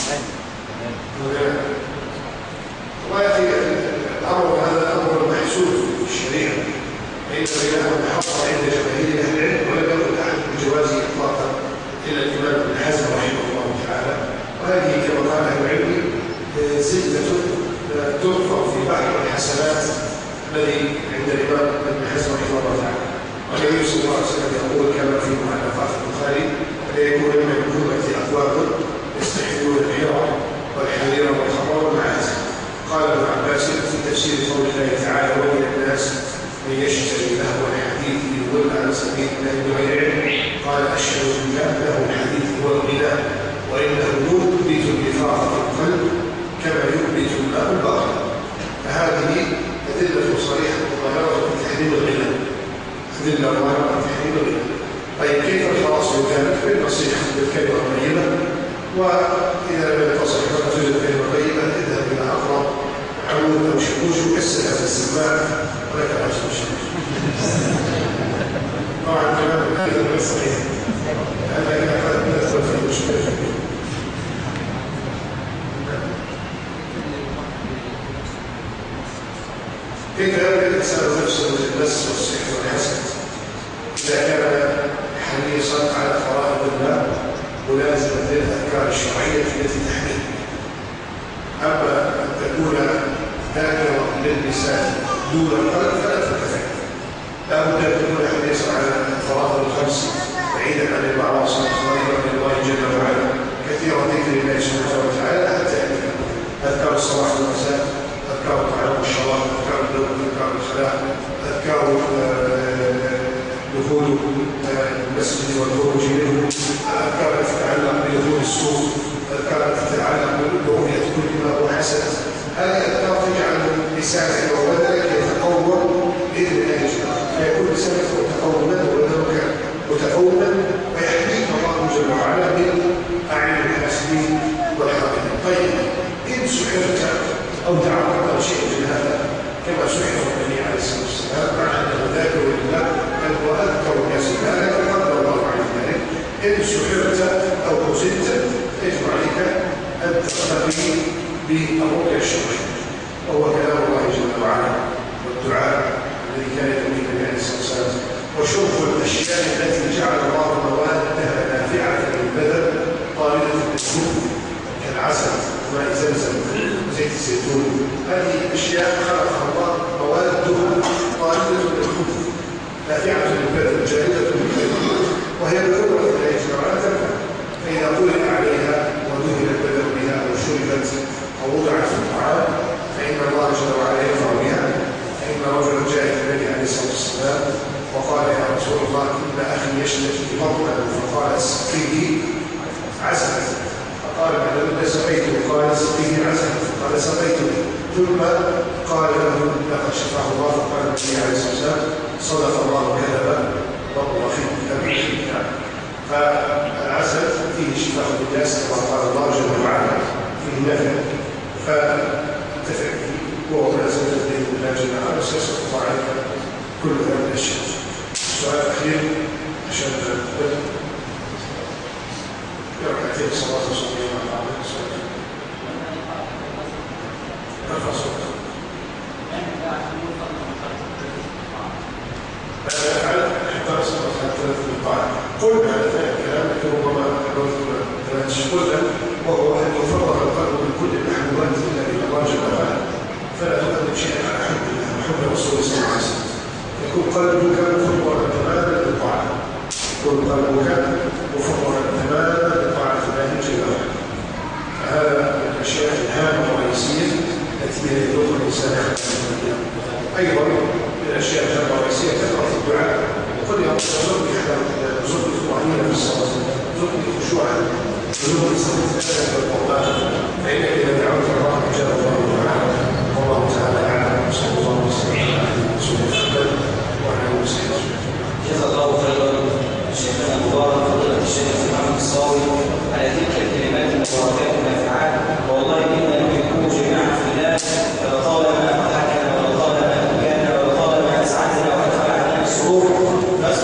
والله يا أخي الأمر هذا أمر محسوس في الشريعة، فإن الغناء محفظ عند جماهير أهل العلم، ولم يقل أحد بجوازه إطلاقا إلا الإمام ابن حزم رحمه الله تعالى. وهذه كما قال أهل العلم زلة ترفع في بحر الحسنات الذي عند الإمام ابن حزم رحمه الله تعالى. والنبي صلى الله عليه وسلم يقول كما في مؤلفات البخاري: ليكون من الأمة أقوام يستحلون الحرى والحرير والخمر والمعازف. قال ابن عباس في تفسير قول الله تعالى: ومن الناس من يشتري لهو الحديث ليضل عن سبيل الله بغير علم. قال: أشهد بالله له الحديث هو الغناء، وإنه يثبت النفاق في القلب كما يثبت الماء الباطل. فهذه أدلة صريحة ظاهرة في تحريم الغناء، أدلة ظاهرة في تحريم الغناء. طيب كيف الخلاص من ذلك؟ بالنصيحة بالكلمة الطيبة، وإذا لم يتصل ولا توجد كلمة طيبة اذهب إلى أقرب عمود أو شكوش وكسرها في السماعة ولك عشر شيء. طبعا كلام هذا غير صحيح، لأنك قد تدخل في مشكلة. كيف يبدأ الإنسان نفسه بالنس والصحة والحسد إذا كان حريصا على فرائض الله ملازما للأذكار الشرعية التي تحميه؟ أما أن تكون ذاكرا للنساء دون القلب فلا تتفق. لا بد أن تكون حريصا على الفرائض الخمس بعيدا عن المعاصي قريبا من الله جل وعلا، كثيرا ذكر الله سبحانه وتعالى حتى أذكار الصباح والمساء، أذكار الطعام والشراب، لسانك وبدنك يتقوى بإذن الله جل فيكون لسانك متقوما وبدنك متقوما ويحميك الله جل وعلا من أعين الحاسدين والحاقدين. طيب إن سحرت أو تعرض أو شيء من هذا كما سحر النبي عليه الصلاة والسلام مع أنه ذاكر لله بل هو أذكر الناس لله لكن قدر الله عليه ذلك. إن سحرت أو كزدت يجب عليك أن تقتضي بالرقية الشرعية وهو كلام الله جل وعلا والدعاء الذي كان يدعو به النبي عليه الصلاة والسلام وشرب الأشياء التي جعل الله موادها نافعة للبدن طاردة للجسم كالعسل وماء زمزم وزيت الزيتون. هذه الأشياء خلقها الله موادها طاردة للخبث نافعة للبدن جالدة للبدن وهي بضرورة الله جل وعلا تنفع. فإذا قرئ عليها ودهن البدن بها أو شربت أو وضعت في الطعام فإن الله جل وعلا ينفع بها. فإن رجلا جاء إلى النبي عليه الصلاة والسلام وقال يا رسول الله إن أخي يشتكي بطنه فقال اسقيه عسلا فقال بعد سقيته قال اسقيه عسلا قال سقيته ثم قال له لقد شفاه الله فقال النبي عليه الصلاة والسلام صدق الله كذبا والله فيه. فالعسل فيه شفاء للناس كما قال الله جل وعلا فيه نافع فتنتفع به وهو ما زال بإذن الله جل وعلا سيسقط الله عليك كل هذه الأشياء. السؤال الأخير عشان ركعتين صلاة الصبح مع بعض الصلاة. ارفع صوتك. ماذا يفعل؟ احتار صلاة ثلاث القاعدة. قلنا هذا الكلام لكن ربما قلنا وهو أن يفرغ القلب من كل المحبوبات إلا إلى الله جل وعلا فلا تقدم شيئا على حب الله وحب رسول الله صلى الله عليه وسلم. يكون قلبك مفرغا تماما للطاعة. يكون قلبك مفرغا تماما لطاعة الله جل وعلا. فهذا من الأشياء الهامة والرئيسية التي يدخل الإنسان أيضا من الأشياء الهامة والرئيسية كثرة الدعاء. وقل يا رب ارزقني الطمأنينة في الصلاة ارزقني خشوعا ارزقني صلاة القرآن فإنك إذا دعوت الله أجاب